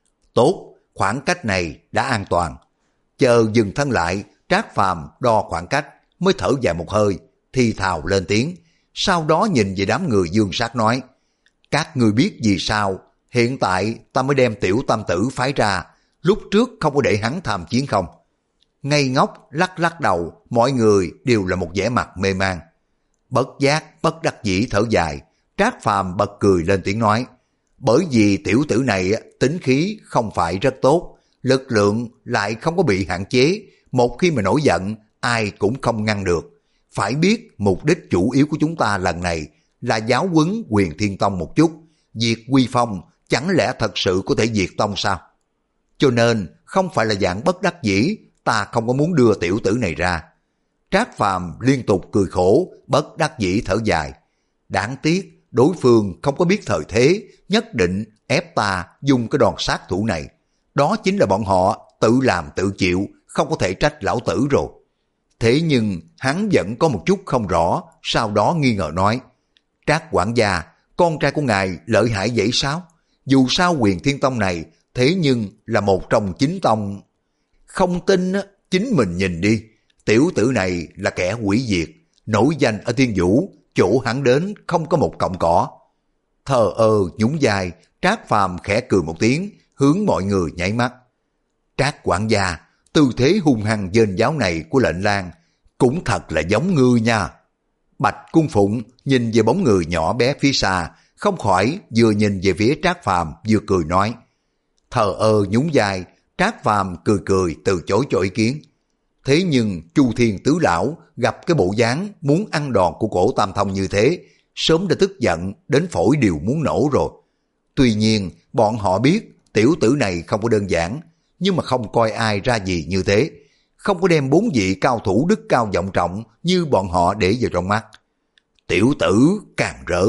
Tốt, khoảng cách này đã an toàn. Chờ dừng thân lại, Trác Phàm đo khoảng cách, mới thở dài một hơi, thì thào lên tiếng. Sau đó nhìn về đám người Dương Sát nói, các người biết vì sao hiện tại ta mới đem Tiểu Tam Tử phái ra, lúc trước không có để hắn tham chiến không? Ngây ngốc lắc lắc đầu, mọi người đều là một vẻ mặt mê man. Bất giác bất đắc dĩ thở dài, Trác Phàm bật cười lên tiếng nói, bởi vì tiểu tử này tính khí không phải rất tốt, lực lượng lại không có bị hạn chế, một khi mà nổi giận ai cũng không ngăn được. Phải biết mục đích chủ yếu của chúng ta lần này là giáo huấn Huyền Thiên Tông một chút, diệt Quy Phong chẳng lẽ thật sự có thể diệt tông sao? Cho nên không phải là dạng bất đắc dĩ, ta không có muốn đưa tiểu tử này ra. Trác Phàm liên tục cười khổ, bất đắc dĩ thở dài. Đáng tiếc đối phương không có biết thời thế, nhất định ép ta dùng cái đòn sát thủ này. Đó chính là bọn họ tự làm tự chịu, không có thể trách lão tử rồi. Thế nhưng hắn vẫn có một chút không rõ, sau đó nghi ngờ nói, Trác quản gia, con trai của ngài lợi hại vậy sao? Dù sao Huyền Thiên Tông này, thế nhưng là một trong chín tông. Không tin chính mình nhìn đi, tiểu tử này là kẻ hủy diệt, nổi danh ở Thiên Vũ, chỗ hắn đến không có một cọng cỏ. Thờ ơ nhún vai, Trác Phàm khẽ cười một tiếng, hướng mọi người nháy mắt. Trác quản gia, tư thế hung hăng dên giáo này của lệnh lang cũng thật là giống ngươi nha. Bạch Cung Phụng nhìn về bóng người nhỏ bé phía xa, không khỏi vừa nhìn về phía Trác Phàm vừa cười nói. Thờ ơ nhún vai, Trác Phàm cười cười từ chối cho ý kiến. Thế nhưng Chu Thiên Tứ Lão gặp cái bộ dáng muốn ăn đòn của Cổ Tam Thông như thế, sớm đã tức giận đến phổi đều muốn nổ rồi. Tuy nhiên bọn họ biết tiểu tử này không có đơn giản, nhưng mà không coi ai ra gì như thế, không có đem bốn vị cao thủ đức cao vọng trọng như bọn họ để vào trong mắt. Tiểu tử càng rỡ,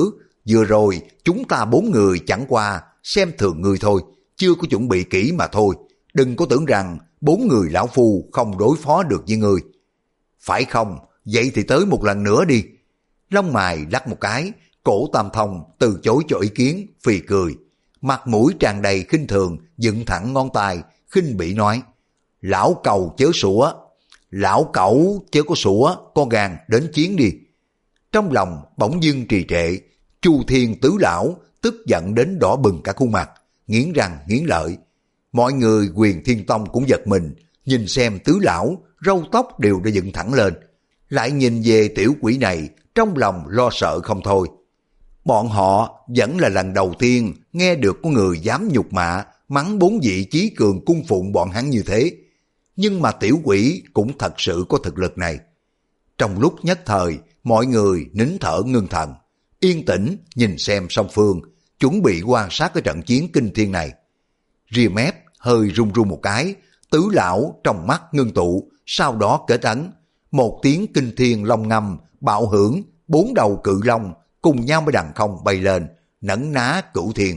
vừa rồi chúng ta bốn người chẳng qua xem thường ngươi thôi, chưa có chuẩn bị kỹ mà thôi. Đừng có tưởng rằng bốn người lão phu không đối phó được với ngươi. Phải không? Vậy thì tới một lần nữa đi. Lông mày lắc một cái, Cổ Tam Thông từ chối cho ý kiến, phì cười. Mặt mũi tràn đầy khinh thường, dựng thẳng ngón tay, khinh bỉ nói: Lão cầu chớ sủa, lão cẩu chớ có sủa, con gan đến chiến đi. Trong lòng bỗng dưng trì trệ, Chu Thiên Tứ Lão tức giận đến đỏ bừng cả khuôn mặt, nghiến răng nghiến lợi. Mọi người Huyền Thiên Tông cũng giật mình, nhìn xem Tứ Lão, râu tóc đều đã dựng thẳng lên. Lại nhìn về tiểu quỷ này, trong lòng lo sợ không thôi. Bọn họ vẫn là lần đầu tiên nghe được có người dám nhục mạ, mắng bốn vị chí cường cung phụng bọn hắn như thế. Nhưng mà tiểu quỷ cũng thật sự có thực lực này. Trong lúc nhất thời, mọi người nín thở ngưng thần, yên tĩnh nhìn xem song phương, chuẩn bị quan sát cái trận chiến kinh thiên này. Ria mép hơi run run một cái, Tứ Lão trong mắt ngưng tụ, sau đó kết ấn. Một tiếng kinh thiên long ngâm, bạo hưởng, bốn đầu cự long cùng nhau với đằng không bay lên, nấn ná cửu thiên.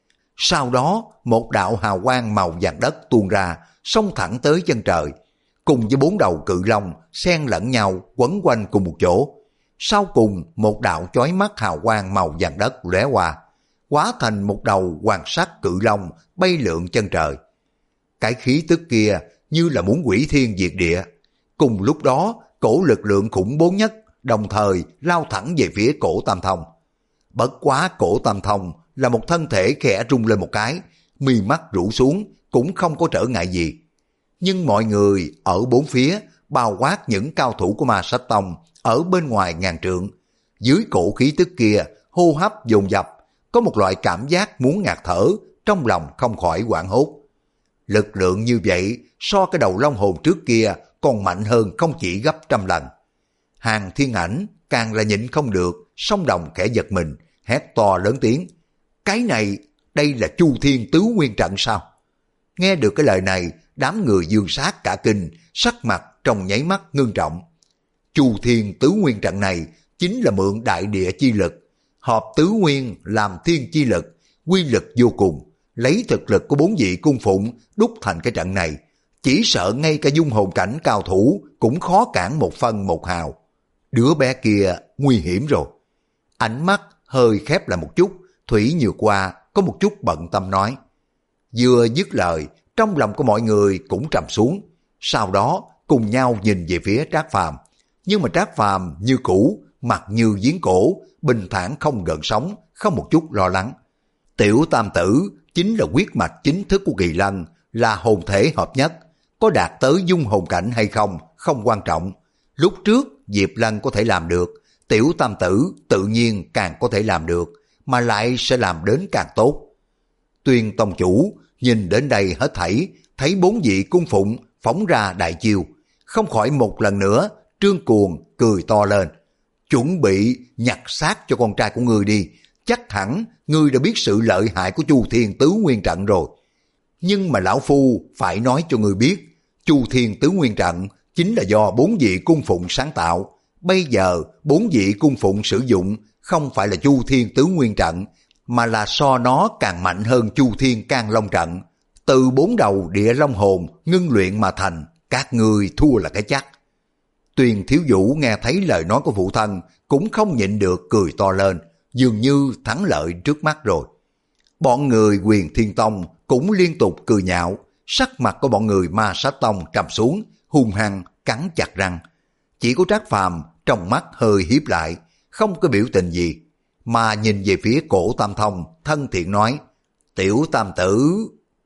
Sau đó, một đạo hào quang màu vàng đất tuôn ra, xông thẳng tới chân trời, cùng với bốn đầu cự long xen lẫn nhau quấn quanh cùng một chỗ. Sau cùng, một đạo chói mắt hào quang màu vàng đất lóe qua, hóa thành một đầu hoàng sắc cự long bay lượn chân trời. Cái khí tức kia như là muốn hủy thiên diệt địa. Cùng lúc đó, cổ lực lượng khủng bố nhất đồng thời lao thẳng về phía Cổ Tam Thông. Bất quá Cổ Tam Thông là một thân thể khẽ rung lên một cái, mi mắt rũ xuống cũng không có trở ngại gì. Nhưng mọi người ở bốn phía, bao quát những cao thủ của Ma Sách Tông ở bên ngoài ngàn trượng, dưới cổ khí tức kia hô hấp dồn dập, có một loại cảm giác muốn ngạt thở, trong lòng không khỏi hoảng hốt. Lực lượng như vậy so cái đầu long hồn trước kia còn mạnh hơn không chỉ gấp trăm lần. Hàng Thiên Ảnh càng là nhịn không được, song đồng khẽ giật mình, hét to lớn tiếng: Cái này, đây là Chu Thiên Tứ Nguyên Trận sao? Nghe được cái lời này, đám người Dương Sát cả kinh, sắc mặt trong nháy mắt ngưng trọng. Chu Thiên Tứ Nguyên Trận này chính là mượn đại địa chi lực, hợp tứ nguyên làm thiên chi lực, quy lực vô cùng, lấy thực lực của bốn vị cung phụng đúc thành cái trận này, chỉ sợ ngay cả dung hồn cảnh cao thủ cũng khó cản một phân một hào. Đứa bé kia nguy hiểm rồi. Ánh mắt hơi khép lại một chút, Thủy Nhược Hoa có một chút bận tâm nói. Vừa dứt lời, trong lòng của mọi người cũng trầm xuống, sau đó cùng nhau nhìn về phía Trác Phàm. Nhưng mà Trác Phàm như cũ, mặt như giếng cổ, bình thản không gợn sóng, không một chút lo lắng. Tiểu Tam Tử chính là huyết mạch chính thức của Kỳ Lân, là hồn thể hợp nhất, có đạt tới dung hồn cảnh hay không không quan trọng. Lúc trước Diệp Lân có thể làm được, Tiểu Tam Tử tự nhiên càng có thể làm được, mà lại sẽ làm đến càng tốt. Tuyên Tông Chủ nhìn đến đây hết thảy, thấy bốn vị cung phụng phóng ra đại chiêu, không khỏi một lần nữa trương cuồng cười to lên. Chuẩn bị nhặt xác cho con trai của ngươi đi, chắc hẳn ngươi đã biết sự lợi hại của Chu Thiên Tứ Nguyên Trận rồi. Nhưng mà lão phu phải nói cho ngươi biết, Chu Thiên Tứ Nguyên Trận chính là do bốn vị cung phụng sáng tạo. Bây giờ bốn vị cung phụng sử dụng không phải là Chu Thiên Tứ Nguyên Trận, mà là so nó càng mạnh hơn Chu Thiên Can Long Trận, từ bốn đầu địa long hồn ngưng luyện mà thành. Các ngươi thua là cái chắc. Tuyền Thiếu Vũ nghe thấy lời nói của phụ thân cũng không nhịn được cười to lên, dường như thắng lợi trước mắt rồi. Bọn người Huyền Thiên Tông cũng liên tục cười nhạo, sắc mặt của bọn người Ma Sát Tông trầm xuống, hung hăng cắn chặt răng. Chỉ có Trác Phàm trong mắt hơi hiếp lại, không có biểu tình gì, mà nhìn về phía Cổ Tam Thông, thân thiện nói: Tiểu Tam Tử.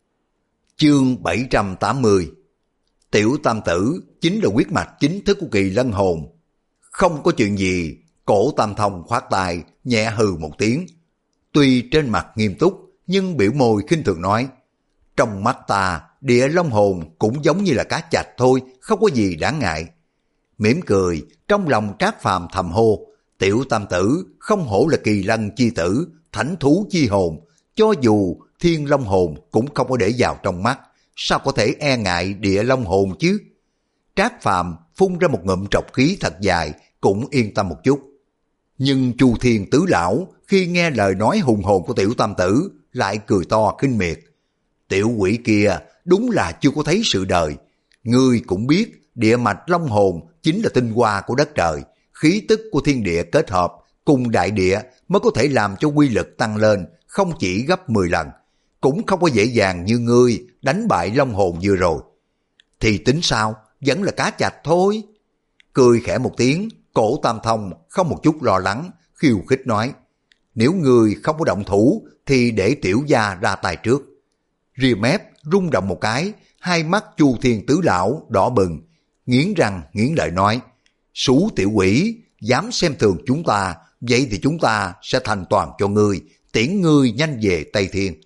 Chương bảy trăm tám mươi. Tiểu Tam Tử chính là huyết mạch chính thức của Kỳ Lân hồn. Không có chuyện gì. Cổ Tam Thông khoát tay, nhẹ hừ một tiếng. Tuy trên mặt nghiêm túc, nhưng biểu môi khinh thường nói: Trong mắt ta, địa long hồn cũng giống như là cá chạch thôi, không có gì đáng ngại. Mỉm cười, trong lòng Trác Phàm thầm hô: Tiểu Tam Tử không hổ là Kỳ Lân chi tử, thánh thú chi hồn, cho dù thiên long hồn cũng không có để vào trong mắt, sao có thể e ngại địa long hồn chứ? Trác Phàm phun ra một ngụm trọc khí thật dài, cũng yên tâm một chút. Nhưng Chu Thiên Tứ Lão khi nghe lời nói hùng hồn của Tiểu Tam Tử, lại cười to khinh miệt. Tiểu quỷ kia đúng là chưa có thấy sự đời. Ngươi cũng biết địa mạch long hồn chính là tinh hoa của đất trời, khí tức của thiên địa kết hợp cùng đại địa mới có thể làm cho quy lực tăng lên không chỉ gấp mười lần. Cũng không có dễ dàng như ngươi đánh bại long hồn vừa rồi. Thì tính sao, vẫn là cá chạch thôi. Cười khẽ một tiếng, Cổ Tam Thông không một chút lo lắng, khiêu khích nói. Nếu ngươi không có động thủ thì để tiểu gia ra tay trước. Ria mép rung động một cái, hai mắt Chu Thiên Tứ Lão đỏ bừng, nghiến răng nghiến lợi nói. Sú tiểu quỷ, dám xem thường chúng ta, vậy thì chúng ta sẽ thành toàn cho ngươi, tiễn ngươi nhanh về Tây Thiên.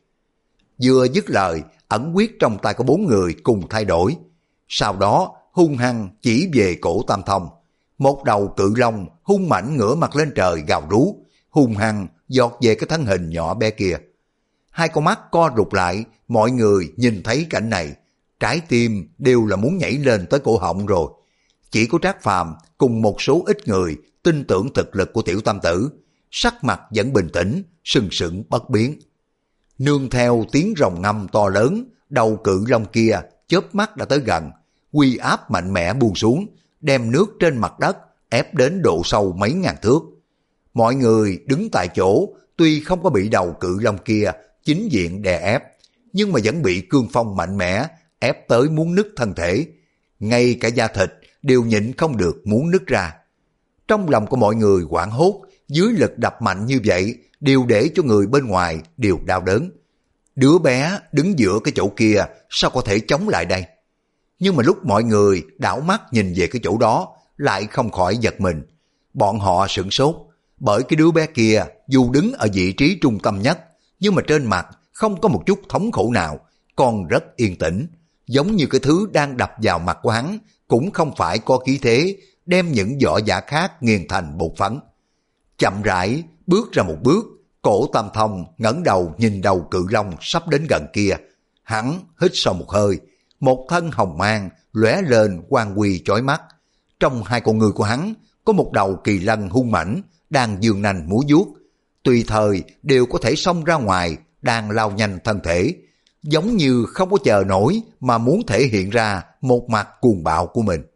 Vừa dứt lời, ẩn quyết trong tay có bốn người cùng thay đổi. Sau đó hung hăng chỉ về Cổ Tam Thông. Một đầu cự long hung mãnh ngửa mặt lên trời gào rú, hung hăng giọt về cái thân hình nhỏ bé kia. Hai con mắt co rụt lại, mọi người nhìn thấy cảnh này, trái tim đều là muốn nhảy lên tới cổ họng rồi. Chỉ có Trác Phàm cùng một số ít người tin tưởng thực lực của Tiểu Tam Tử, sắc mặt vẫn bình tĩnh, sừng sững bất biến. Nương theo tiếng rồng ngâm to lớn, đầu cự long kia chớp mắt đã tới gần, uy áp mạnh mẽ buông xuống, đem nước trên mặt đất ép đến độ sâu mấy ngàn thước. Mọi người đứng tại chỗ, tuy không có bị đầu cự long kia chính diện đè ép, nhưng mà vẫn bị cương phong mạnh mẽ ép tới muốn nứt thân thể. Ngay cả da thịt đều nhịn không được muốn nứt ra. Trong lòng của mọi người hoảng hốt, dưới lực đập mạnh như vậy đều để cho người bên ngoài đều đau đớn. Đứa bé đứng giữa cái chỗ kia sao có thể chống lại đây? Nhưng mà lúc mọi người đảo mắt nhìn về cái chỗ đó, lại không khỏi giật mình. Bọn họ sửng sốt, bởi cái đứa bé kia dù đứng ở vị trí trung tâm nhất, nhưng mà trên mặt không có một chút thống khổ nào, còn rất yên tĩnh, giống như cái thứ đang đập vào mặt của hắn cũng không phải có khí thế đem những vỏ giả khác nghiền thành bột phấn. Chậm rãi bước ra một bước, Cổ Tam Thông ngẩng đầu nhìn đầu cự long sắp đến gần kia. Hắn hít sâu một hơi, một thân hồng mang lóe lên quang huy chói mắt. Trong hai con người của hắn có một đầu kỳ lân hung mãnh đang giương nanh múa vuốt, tùy thời đều có thể xông ra ngoài, đang lao nhanh thân thể, giống như không có chờ nổi mà muốn thể hiện ra một mặt cuồng bạo của mình.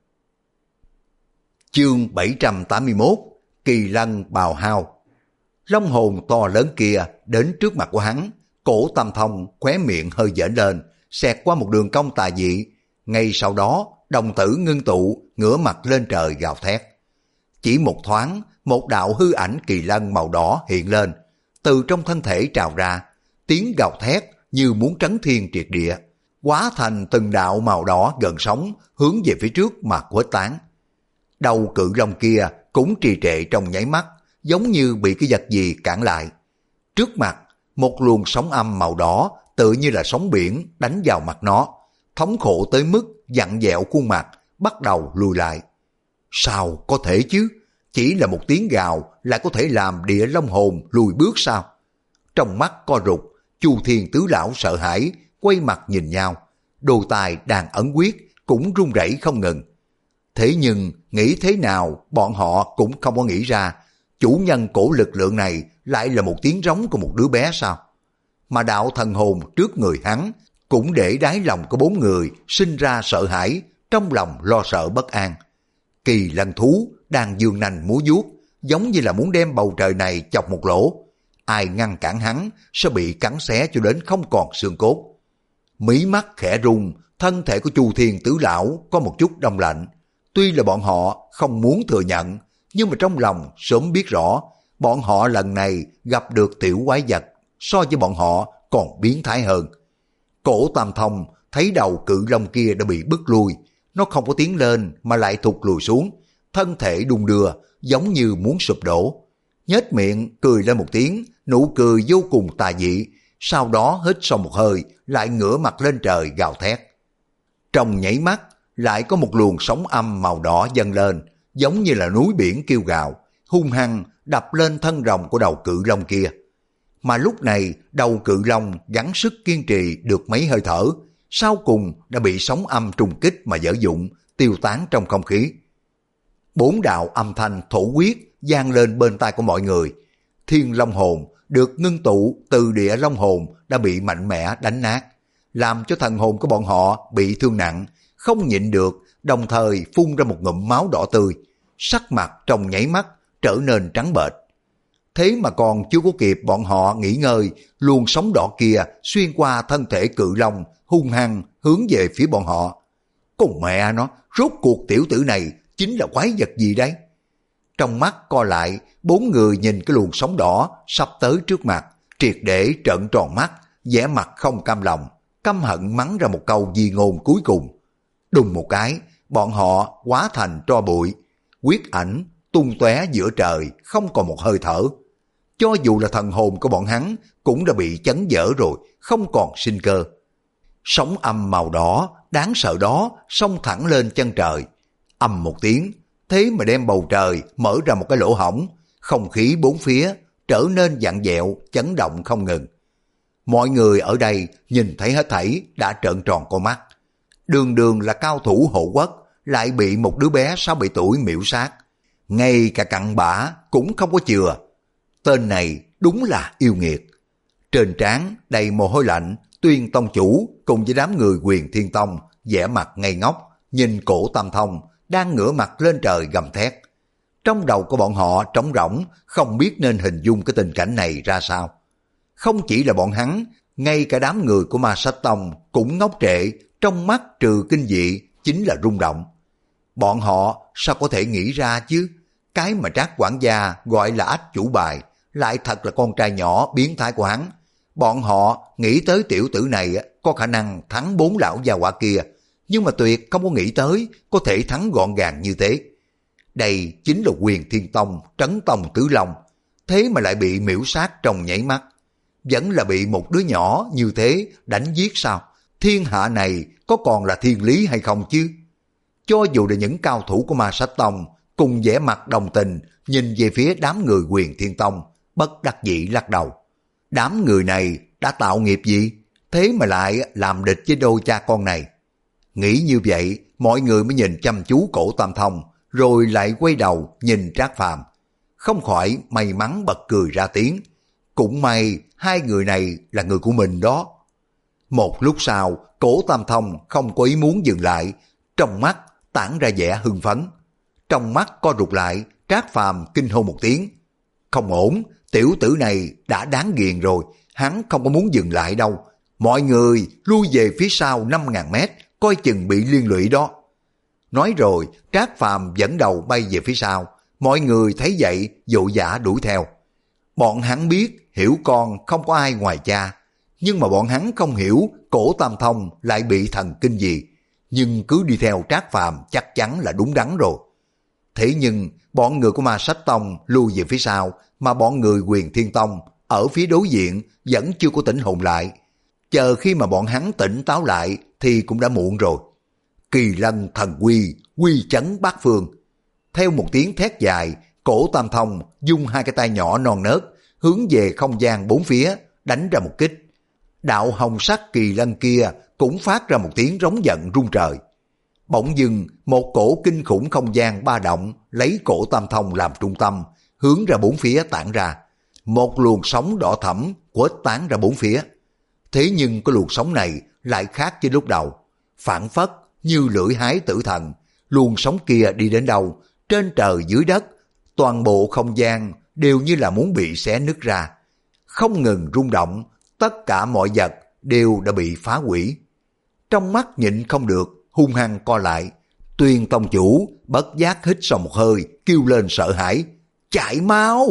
Chương bảy trăm tám mươi mốt, Kỳ Lân Bào Hao. Long hồn to lớn kia đến trước mặt của hắn, Cổ Tam Thông khóe miệng hơi giãn lên, xẹt qua một đường cong tà dị. Ngay sau đó, đồng tử ngưng tụ, ngửa mặt lên trời gào thét. Chỉ một thoáng, một đạo hư ảnh kỳ lân màu đỏ hiện lên, từ trong thân thể trào ra, tiếng gào thét như muốn trấn thiên triệt địa, hóa thành từng đạo màu đỏ gần sóng hướng về phía trước mà quét tán. Đầu cự long kia cũng trì trệ trong nháy mắt, giống như bị cái vật gì cản lại. Trước mặt, một luồng sóng âm màu đỏ tự như là sóng biển đánh vào mặt nó, thống khổ tới mức vặn vẹo khuôn mặt, bắt đầu lùi lại. Sao có thể chứ? Chỉ là một tiếng gào lại có thể làm địa long hồn lùi bước sao? Trong mắt co rụt, Chu Thiên Tứ Lão sợ hãi, quay mặt nhìn nhau, đôi tài đang ẩn quyết cũng run rẩy không ngừng. Thế nhưng nghĩ thế nào bọn họ cũng không có nghĩ ra, chủ nhân cổ lực lượng này lại là một tiếng rống của một đứa bé sao? Mà đạo thần hồn trước người hắn cũng để đáy lòng của bốn người sinh ra sợ hãi, trong lòng lo sợ bất an. Kỳ lân thú đang giương nanh múa vuốt, giống như là muốn đem bầu trời này chọc một lỗ. Ai ngăn cản hắn sẽ bị cắn xé cho đến không còn xương cốt. Mí mắt khẽ rung, thân thể của Chu Thiên Tứ Lão có một chút đông lạnh. Tuy là bọn họ không muốn thừa nhận, nhưng mà trong lòng sớm biết rõ, bọn họ lần này gặp được tiểu quái vật, so với bọn họ còn biến thái hơn. Cổ Tam Thông thấy đầu cự long kia đã bị bức lui, nó không có tiến lên mà lại thụt lùi xuống, thân thể đung đưa giống như muốn sụp đổ. Nhếch miệng cười lên một tiếng, nụ cười vô cùng tà dị, sau đó hít sâu một hơi, lại ngửa mặt lên trời gào thét. Trong nhảy mắt, lại có một luồng sóng âm màu đỏ dâng lên, giống như là núi biển kêu gào, hung hăng đập lên thân rồng của đầu cự long kia. Mà lúc này, đầu cự long gắng sức kiên trì được mấy hơi thở, sau cùng đã bị sóng âm trùng kích mà dở dụng, tiêu tán trong không khí. Bốn đạo âm thanh thổ huyết vang lên bên tai của mọi người. Thiên Long Hồn được ngưng tụ từ Địa Long Hồn đã bị mạnh mẽ đánh nát, làm cho thần hồn của bọn họ bị thương nặng, không nhịn được, đồng thời phun ra một ngụm máu đỏ tươi, sắc mặt trong nháy mắt trở nên trắng bệch. Thế mà còn chưa có kịp bọn họ nghỉ ngơi, luồng sóng đỏ kia xuyên qua thân thể cự long, hung hăng hướng về phía bọn họ. Cùng mẹ nó, rốt cuộc tiểu tử này chính là quái vật gì đấy? Trong mắt co lại, bốn người nhìn cái luồng sóng đỏ sắp tới trước mặt, triệt để trợn tròn mắt, vẻ mặt không cam lòng, căm hận mắng ra một câu di ngôn cuối cùng. Đùng một cái, bọn họ hóa thành tro bụi, huyết ảnh tung tóe giữa trời, không còn một hơi thở. Cho dù là thần hồn của bọn hắn cũng đã bị chấn vỡ rồi, không còn sinh cơ. Sóng âm màu đỏ đáng sợ đó xông thẳng lên chân trời, ầm một tiếng, thế mà đem bầu trời mở ra một cái lỗ hổng, không khí bốn phía trở nên vặn vẹo, chấn động không ngừng. Mọi người ở đây nhìn thấy hết thảy đã trợn tròn con mắt. Đường đường là cao thủ hộ quốc, lại bị một đứa bé sáu bảy tuổi miễu sát, ngay cả cặn bã cũng không có chừa. Tên này đúng là yêu nghiệt. Trên trán đầy mồ hôi lạnh, Tuyên tông chủ cùng với đám người Huyền Thiên Tông vẻ mặt ngây ngốc, nhìn Cổ Tam Thông đang ngửa mặt lên trời gầm thét. Trong đầu của bọn họ trống rỗng, không biết nên hình dung cái tình cảnh này ra sao. Không chỉ là bọn hắn, ngay cả đám người của Ma Sách Tông cũng ngốc trệ, trong mắt trừ kinh dị chính là rung động. Bọn họ sao có thể nghĩ ra chứ? Cái mà Trác quản gia gọi là ách chủ bài lại thật là con trai nhỏ biến thái của hắn. Bọn họ nghĩ tới tiểu tử này có khả năng thắng bốn lão gia hỏa kia, nhưng mà tuyệt không có nghĩ tới có thể thắng gọn gàng như thế. Đây chính là Huyền Thiên Tông, Trấn Tông Tứ Long, thế mà lại bị miễu sát trong nháy mắt. Vẫn là bị một đứa nhỏ như thế đánh giết sao? Thiên hạ này có còn là thiên lý hay không chứ? Cho dù là những cao thủ của Ma Sách Tông cùng vẻ mặt đồng tình nhìn về phía đám người Huyền Thiên Tông, bất đắc dĩ lắc đầu. Đám người này đã tạo nghiệp gì, thế mà lại làm địch với đôi cha con này? Nghĩ như vậy, mọi người mới nhìn chăm chú Cổ Tam Thông, rồi lại quay đầu nhìn Trác Phàm, không khỏi may mắn bật cười ra tiếng. Cũng may hai người này là người của mình đó. Một lúc sau, Cổ Tam Thông không có ý muốn dừng lại, trong mắt tản ra vẻ hưng phấn. Trong mắt co rụt lại, Trác Phàm kinh hô một tiếng. Không ổn, tiểu tử này đã đáng ghiền rồi, hắn không có muốn dừng lại đâu. Mọi người lui về phía sau năm ngàn mét, coi chừng bị liên lụy đó. Nói rồi, Trác Phàm dẫn đầu bay về phía sau, mọi người thấy vậy vội vã đuổi theo. Bọn hắn biết hiểu con không có ai ngoài cha, nhưng mà bọn hắn không hiểu Cổ Tam Thông lại bị thần kinh gì, nhưng cứ đi theo Trác Phàm chắc chắn là đúng đắn rồi. Thế nhưng bọn người của Ma Sách Tông lui về phía sau, mà bọn người Huyền Thiên Tông ở phía đối diện vẫn chưa có tỉnh hồn lại. Chờ khi mà bọn hắn tỉnh táo lại thì cũng đã muộn rồi. Kỳ lân thần quy, quy chấn bát phương. Theo một tiếng thét dài, Cổ Tam Thông dùng hai cái tay nhỏ non nớt hướng về không gian bốn phía đánh ra một kích. Đạo hồng sắc kỳ lân kia cũng phát ra một tiếng rống giận rung trời. Bỗng dưng một cổ kinh khủng không gian ba động lấy Cổ Tam Thông làm trung tâm, hướng ra bốn phía tản ra. Một luồng sóng đỏ thẫm quét tán ra bốn phía. Thế nhưng cái luồng sóng này lại khác với lúc đầu, phản phất như lưỡi hái tử thần. Luồng sóng kia đi đến đâu, trên trời dưới đất, toàn bộ không gian đều như là muốn bị xé nứt ra. Không ngừng rung động, tất cả mọi vật đều đã bị phá hủy. Trong mắt nhịn không được, hung hăng co lại. Tuyên tông chủ bất giác hít sâu một hơi, kêu lên sợ hãi. Chạy mau!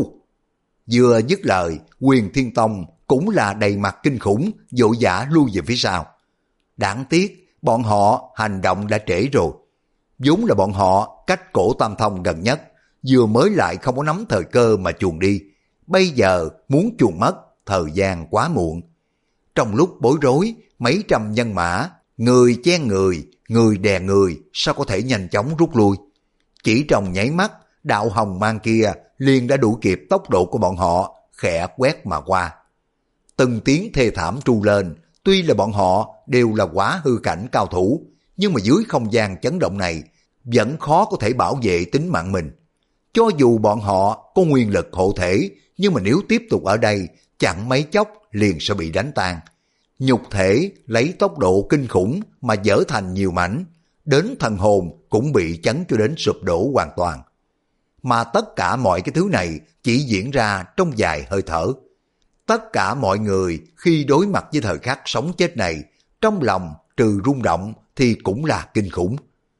Vừa dứt lời, Huyền Thiên Tông cũng là đầy mặt kinh khủng, vội vã lui về phía sau. Đáng tiếc, bọn họ hành động đã trễ rồi. Vốn là bọn họ cách Cổ Tam Thông gần nhất, vừa mới lại không có nắm thời cơ mà chuồn đi. Bây giờ muốn chuồn mất, thời gian quá muộn. Trong lúc bối rối, mấy trăm nhân mã, người chen người, người đè người, sao có thể nhanh chóng rút lui. Chỉ trong nháy mắt, đạo hồng mang kia liền đã đuổi kịp tốc độ của bọn họ, khẽ quét mà qua. Từng tiếng thê thảm tru lên, tuy là bọn họ đều là quá hư cảnh cao thủ, nhưng mà dưới không gian chấn động này, vẫn khó có thể bảo vệ tính mạng mình. Cho dù bọn họ có nguyên lực hộ thể, nhưng mà nếu tiếp tục ở đây, chẳng mấy chốc liền sẽ bị đánh tan. Nhục thể lấy tốc độ kinh khủng mà dở thành nhiều mảnh, đến thần hồn cũng bị chấn cho đến sụp đổ hoàn toàn. Mà tất cả mọi cái thứ này chỉ diễn ra trong vài hơi thở. Tất cả mọi người khi đối mặt với thời khắc sống chết này, trong lòng trừ rung động thì cũng là kinh khủng.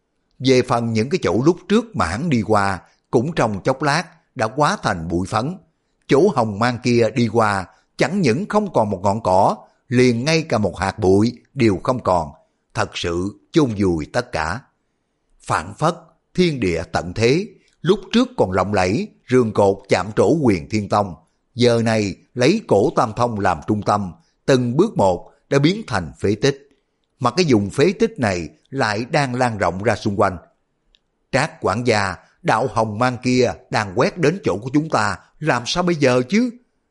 Về phần những cái chỗ lúc trước mà hắn đi qua, cũng trong chốc lát đã hóa thành bụi phấn. Chỗ hồng mang kia đi qua, chẳng những không còn một ngọn cỏ, liền ngay cả một hạt bụi đều không còn, thật sự chôn vùi tất cả. Phản phất, thiên địa tận thế, lúc trước còn lộng lẫy, rường cột chạm trổ Huyền Thiên Tông, giờ này lấy Cổ Tam Thông làm trung tâm, từng bước một đã biến thành phế tích. Mà cái vùng phế tích này lại đang lan rộng ra xung quanh. Trác quản gia, đạo hồng mang kia đang quét đến chỗ của chúng ta, làm sao bây giờ chứ?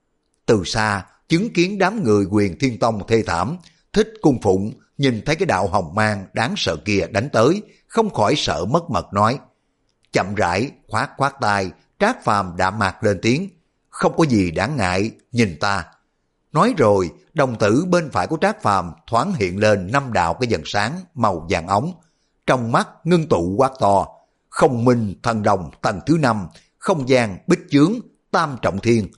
Từ xa, chứng kiến đám người Huyền Thiên Tông thê thảm, Thích Cung Phụng nhìn thấy cái đạo hồng mang đáng sợ kia đánh tới, không khỏi sợ mất mật nói. Chậm rãi, khoát khoát tay, Trác Phàm đạm mạc lên tiếng. Không có gì đáng ngại, nhìn ta. Nói rồi, đồng tử bên phải của Trác Phàm thoáng hiện lên năm đạo cái vầng sáng màu vàng ống. Trong mắt ngưng tụ quát to. Không minh thần đồng tầng thứ năm, không gian bích chướng, tam trọng thiên.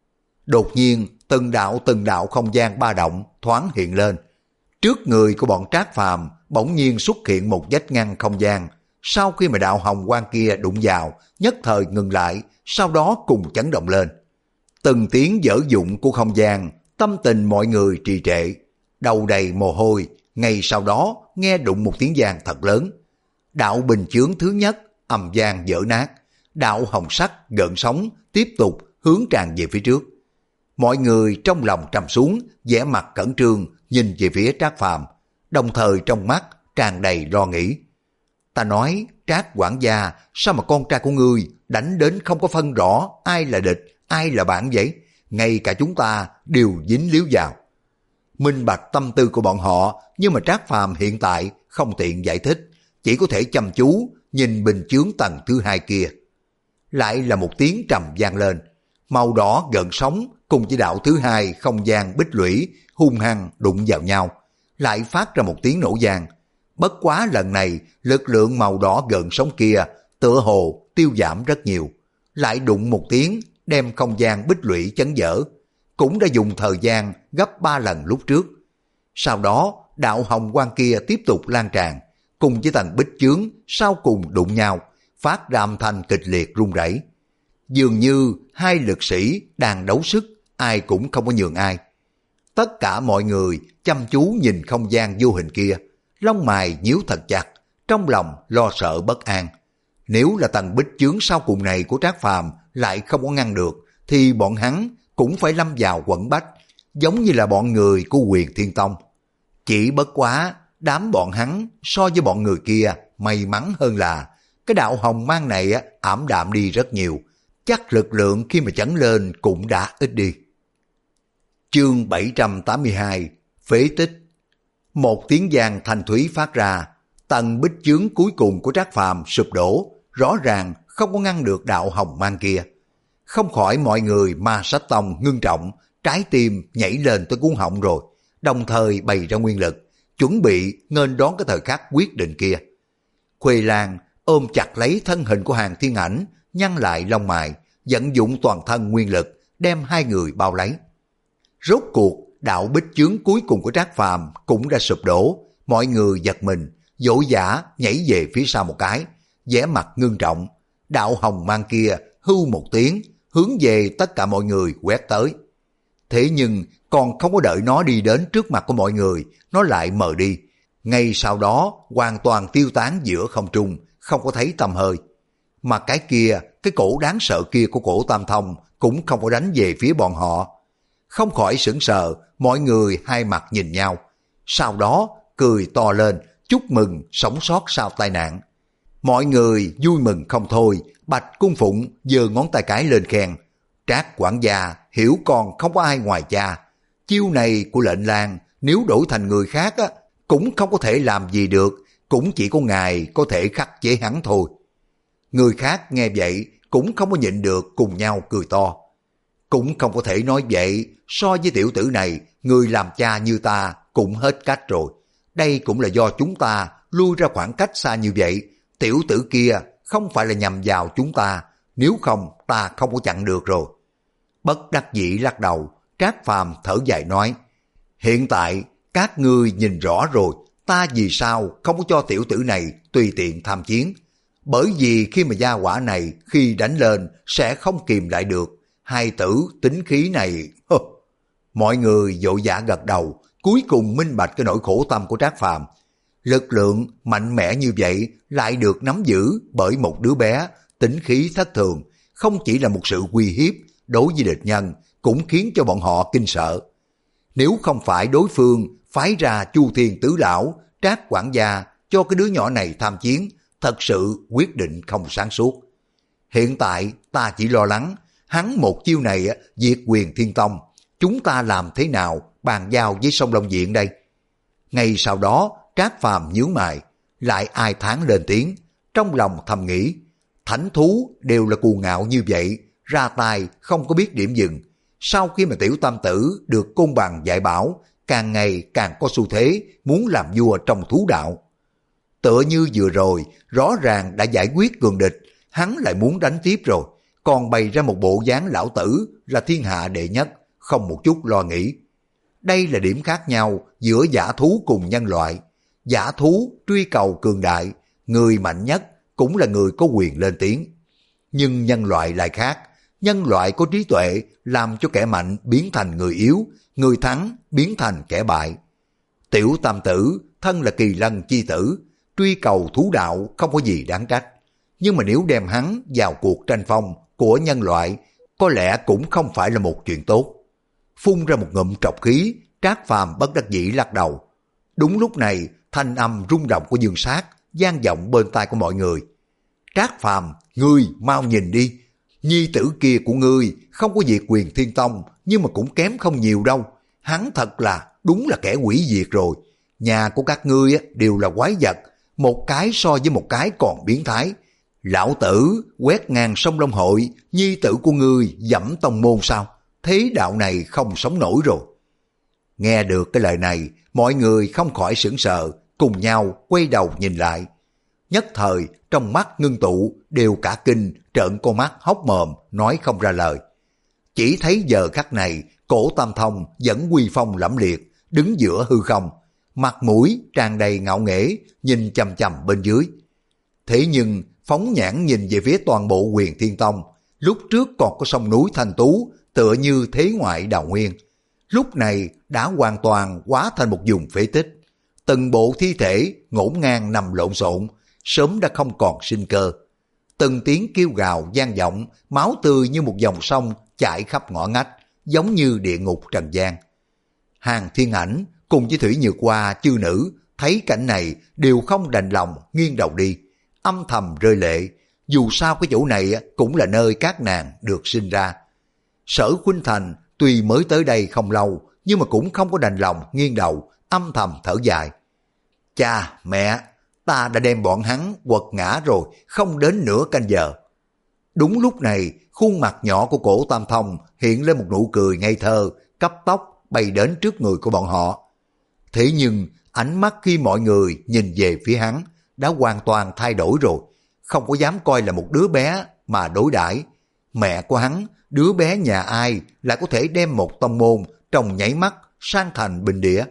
Đột nhiên, từng đạo từng đạo không gian ba động thoáng hiện lên. Trước người của bọn Trác Phàm bỗng nhiên xuất hiện một vách ngăn không gian. Sau khi mà đạo hồng quang kia đụng vào, nhất thời ngừng lại, sau đó cùng chấn động lên. Từng tiếng dở dụng của không gian, tâm tình mọi người trì trệ, đầu đầy mồ hôi. Ngay sau đó nghe đụng một tiếng vang thật lớn. Đạo bình chướng thứ nhất ầm vang vỡ nát, đạo hồng sắc gợn sóng tiếp tục hướng tràn về phía trước. Mọi người trong lòng trầm xuống, vẻ mặt cẩn trương nhìn về phía Trác Phàm, đồng thời trong mắt tràn đầy lo nghĩ. Ta nói, Trác quản gia, sao mà con trai của ngươi đánh đến không có phân rõ ai là địch, ai là bạn vậy? Ngay cả chúng ta đều dính líu vào. Minh bạch tâm tư của bọn họ, nhưng mà Trác Phàm hiện tại không tiện giải thích, chỉ có thể chăm chú nhìn bình chướng tầng thứ hai kia. Lại là một tiếng trầm vang lên, màu đỏ gợn sóng cùng với đạo thứ hai không gian bích lũy hung hăng đụng vào nhau, lại phát ra một tiếng nổ vang. Bất quá lần này lực lượng màu đỏ gợn sóng kia tựa hồ tiêu giảm rất nhiều, lại đụng một tiếng đem không gian bích lũy chấn vỡ, cũng đã dùng thời gian gấp ba lần lúc trước. Sau đó đạo hồng quang kia tiếp tục lan tràn, cùng với tầng bích chướng sau cùng đụng nhau, phát ra âm thanh kịch liệt rung rẩy. Dường như hai lực sĩ đang đấu sức, ai cũng không có nhường ai. Tất cả mọi người chăm chú nhìn không gian vô hình kia, lông mày nhíu thật chặt, trong lòng lo sợ bất an. Nếu là tầng bích chướng sau cùng này của Trác Phàm lại không có ngăn được, thì bọn hắn cũng phải lâm vào quẩn bách, giống như là bọn người của Huyền Thiên Tông. Chỉ bất quá, đám bọn hắn so với bọn người kia may mắn hơn là cái đạo hồng mang này ảm đạm đi rất nhiều, chắc lực lượng khi mà chấn lên cũng đã ít đi. Chương bảy trăm tám mươi hai, phế tích. Một tiếng vang thanh thúy phát ra, tầng bích chướng cuối cùng của Trác Phàm sụp đổ, rõ ràng không có ngăn được đạo hồng mang kia. Không khỏi mọi người Ma Sách Tông ngưng trọng, trái tim nhảy lên tới cuống họng rồi, đồng thời bày ra nguyên lực, chuẩn bị nghênh đón cái thời khắc quyết định kia. Khuê Lan ôm chặt lấy thân hình của Hàn Thiên Ảnh, nhăn lại lông mày, vận dụng toàn thân nguyên lực, đem hai người bao lấy. Rốt cuộc, đạo bích chướng cuối cùng của Trác Phàm cũng đã sụp đổ, mọi người giật mình, vội vã nhảy về phía sau một cái, vẻ mặt ngưng trọng. Đạo hồng mang kia hưu một tiếng, hướng về tất cả mọi người quét tới. Thế nhưng còn không có đợi nó đi đến trước mặt của mọi người, nó lại mờ đi. Ngay sau đó hoàn toàn tiêu tán giữa không trung, không có thấy tăm hơi. Mà cái kia, cái cổ đáng sợ kia của Cổ Tam Thông cũng không có đánh về phía bọn họ. Không khỏi sững sờ, mọi người hai mặt nhìn nhau. Sau đó cười to lên, chúc mừng sống sót sau tai nạn. Mọi người vui mừng không thôi, Bạch Cung Phụng giơ ngón tay cái lên khen. Trác quản gia hiểu còn không có ai ngoài cha. Chiêu này của lệnh lang nếu đổi thành người khác á, cũng không có thể làm gì được, cũng chỉ có ngài có thể khắc chế hắn thôi. Người khác nghe vậy cũng không có nhịn được, cùng nhau cười to. Cũng không có thể nói vậy, so với tiểu tử này, người làm cha như ta cũng hết cách rồi. Đây cũng là do chúng ta lui ra khoảng cách xa như vậy. Tiểu tử kia không phải là nhằm vào chúng ta, nếu không ta không có chặn được rồi. Bất đắc dĩ lắc đầu, Trác Phàm thở dài nói, hiện tại các ngươi nhìn rõ rồi, ta vì sao không có cho tiểu tử này tùy tiện tham chiến. Bởi vì khi mà gia hỏa này khi đánh lên sẽ không kìm lại được, hai tử tính khí này... Hơ. Mọi người vội vã gật đầu, cuối cùng minh bạch cái nỗi khổ tâm của Trác Phàm. Lực lượng mạnh mẽ như vậy lại được nắm giữ bởi một đứa bé, tính khí thất thường, không chỉ là một sự uy hiếp đối với địch nhân, cũng khiến cho bọn họ kinh sợ. Nếu không phải đối phương phái ra Chu Thiên Tứ Lão, Trác quản gia cho cái đứa nhỏ này tham chiến, thật sự quyết định không sáng suốt. Hiện tại ta chỉ lo lắng, hắn một chiêu này diệt Quyền Thiên Tông, chúng ta làm thế nào bàn giao với Sông Long Viện đây? Ngay sau đó, Trác Phàm nhướng mày, lại ai thán lên tiếng, trong lòng thầm nghĩ, thánh thú đều là cuồng ngạo như vậy, ra tay không có biết điểm dừng. Sau khi mà tiểu tam tử được Côn Bằng dạy bảo, càng ngày càng có xu thế muốn làm vua trong thú đạo. Tựa như vừa rồi, rõ ràng đã giải quyết cường địch, hắn lại muốn đánh tiếp rồi, còn bày ra một bộ dáng lão tử là thiên hạ đệ nhất, không một chút lo nghĩ. Đây là điểm khác nhau giữa dã thú cùng nhân loại. Dã thú truy cầu cường đại, người mạnh nhất cũng là người có quyền lên tiếng. Nhưng nhân loại lại khác, nhân loại có trí tuệ làm cho kẻ mạnh biến thành người yếu, người thắng biến thành kẻ bại. Tiểu tam tử thân là kỳ lân chi tử, truy cầu thú đạo không có gì đáng trách. Nhưng mà nếu đem hắn vào cuộc tranh phong của nhân loại, có lẽ cũng không phải là một chuyện tốt. Phun ra một ngụm trọc khí, Trác Phàm bất đắc dĩ lắc đầu. Đúng lúc này, thanh âm rung động của Dương Sát vang vọng bên tai của mọi người. Trác Phàm, ngươi mau nhìn đi, nhi tử kia của ngươi không có diệt Quyền Thiên Tông, nhưng mà cũng kém không nhiều đâu. Hắn thật là đúng là kẻ quỷ diệt rồi. Nhà của các ngươi đều là quái vật, một cái so với một cái còn biến thái. Lão tử quét ngang sông Long Hội, nhi tử của ngươi dẫm tông môn sao? Thế đạo này không sống nổi rồi. Nghe được cái lời này, mọi người không khỏi sửng sợ, cùng nhau quay đầu nhìn lại. Nhất thời trong mắt ngưng tụ đều cả kinh, trợn con mắt hốc mồm nói không ra lời. Chỉ thấy giờ khắc này, Cổ Tam Thông vẫn uy phong lẫm liệt, đứng giữa hư không, mặt mũi tràn đầy ngạo nghễ, nhìn chằm chằm bên dưới. Thế nhưng phóng nhãn nhìn về phía toàn bộ Quyền Thiên Tông, lúc trước còn có sông núi Thanh Tú tựa như thế ngoại đào nguyên, lúc này đã hoàn toàn hóa thành một vùng phế tích. Từng bộ thi thể ngổn ngang nằm lộn xộn, sớm đã không còn sinh cơ. Từng tiếng kêu gào vang vọng, máu tươi như một dòng sông chảy khắp ngõ ngách, giống như địa ngục trần gian. Hàng Thiên Ảnh cùng với Thủy Nhược Hoa chư nữ thấy cảnh này đều không đành lòng nghiêng đầu đi, âm thầm rơi lệ. Dù sao cái chỗ này cũng là nơi các nàng được sinh ra. Sở Khuynh Thành tuy mới tới đây không lâu, nhưng mà cũng không có đành lòng nghiêng đầu, âm thầm thở dài. Cha, mẹ, ta đã đem bọn hắn quật ngã rồi, không đến nửa canh giờ. Đúng lúc này, khuôn mặt nhỏ của Cổ Tam Thông hiện lên một nụ cười ngây thơ, cấp tốc bay đến trước người của bọn họ. Thế nhưng, ánh mắt khi mọi người nhìn về phía hắn đã hoàn toàn thay đổi rồi, không có dám coi là một đứa bé mà đối đãi. Mẹ của hắn, đứa bé nhà ai lại có thể đem một tông môn trong nháy mắt sang thành bình địa.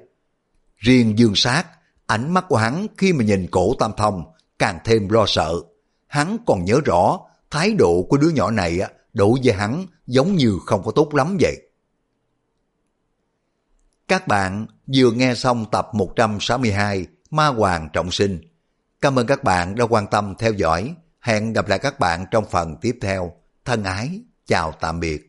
Riêng Dương Sát, ánh mắt của hắn khi mà nhìn Cổ Tam Thông càng thêm lo sợ. Hắn còn nhớ rõ thái độ của đứa nhỏ này đối với hắn giống như không có tốt lắm vậy. Các bạn vừa nghe xong tập một trăm sáu mươi hai Ma Hoàng Trọng Sinh. Cảm ơn các bạn đã quan tâm theo dõi. Hẹn gặp lại các bạn trong phần tiếp theo. Thân ái, chào tạm biệt.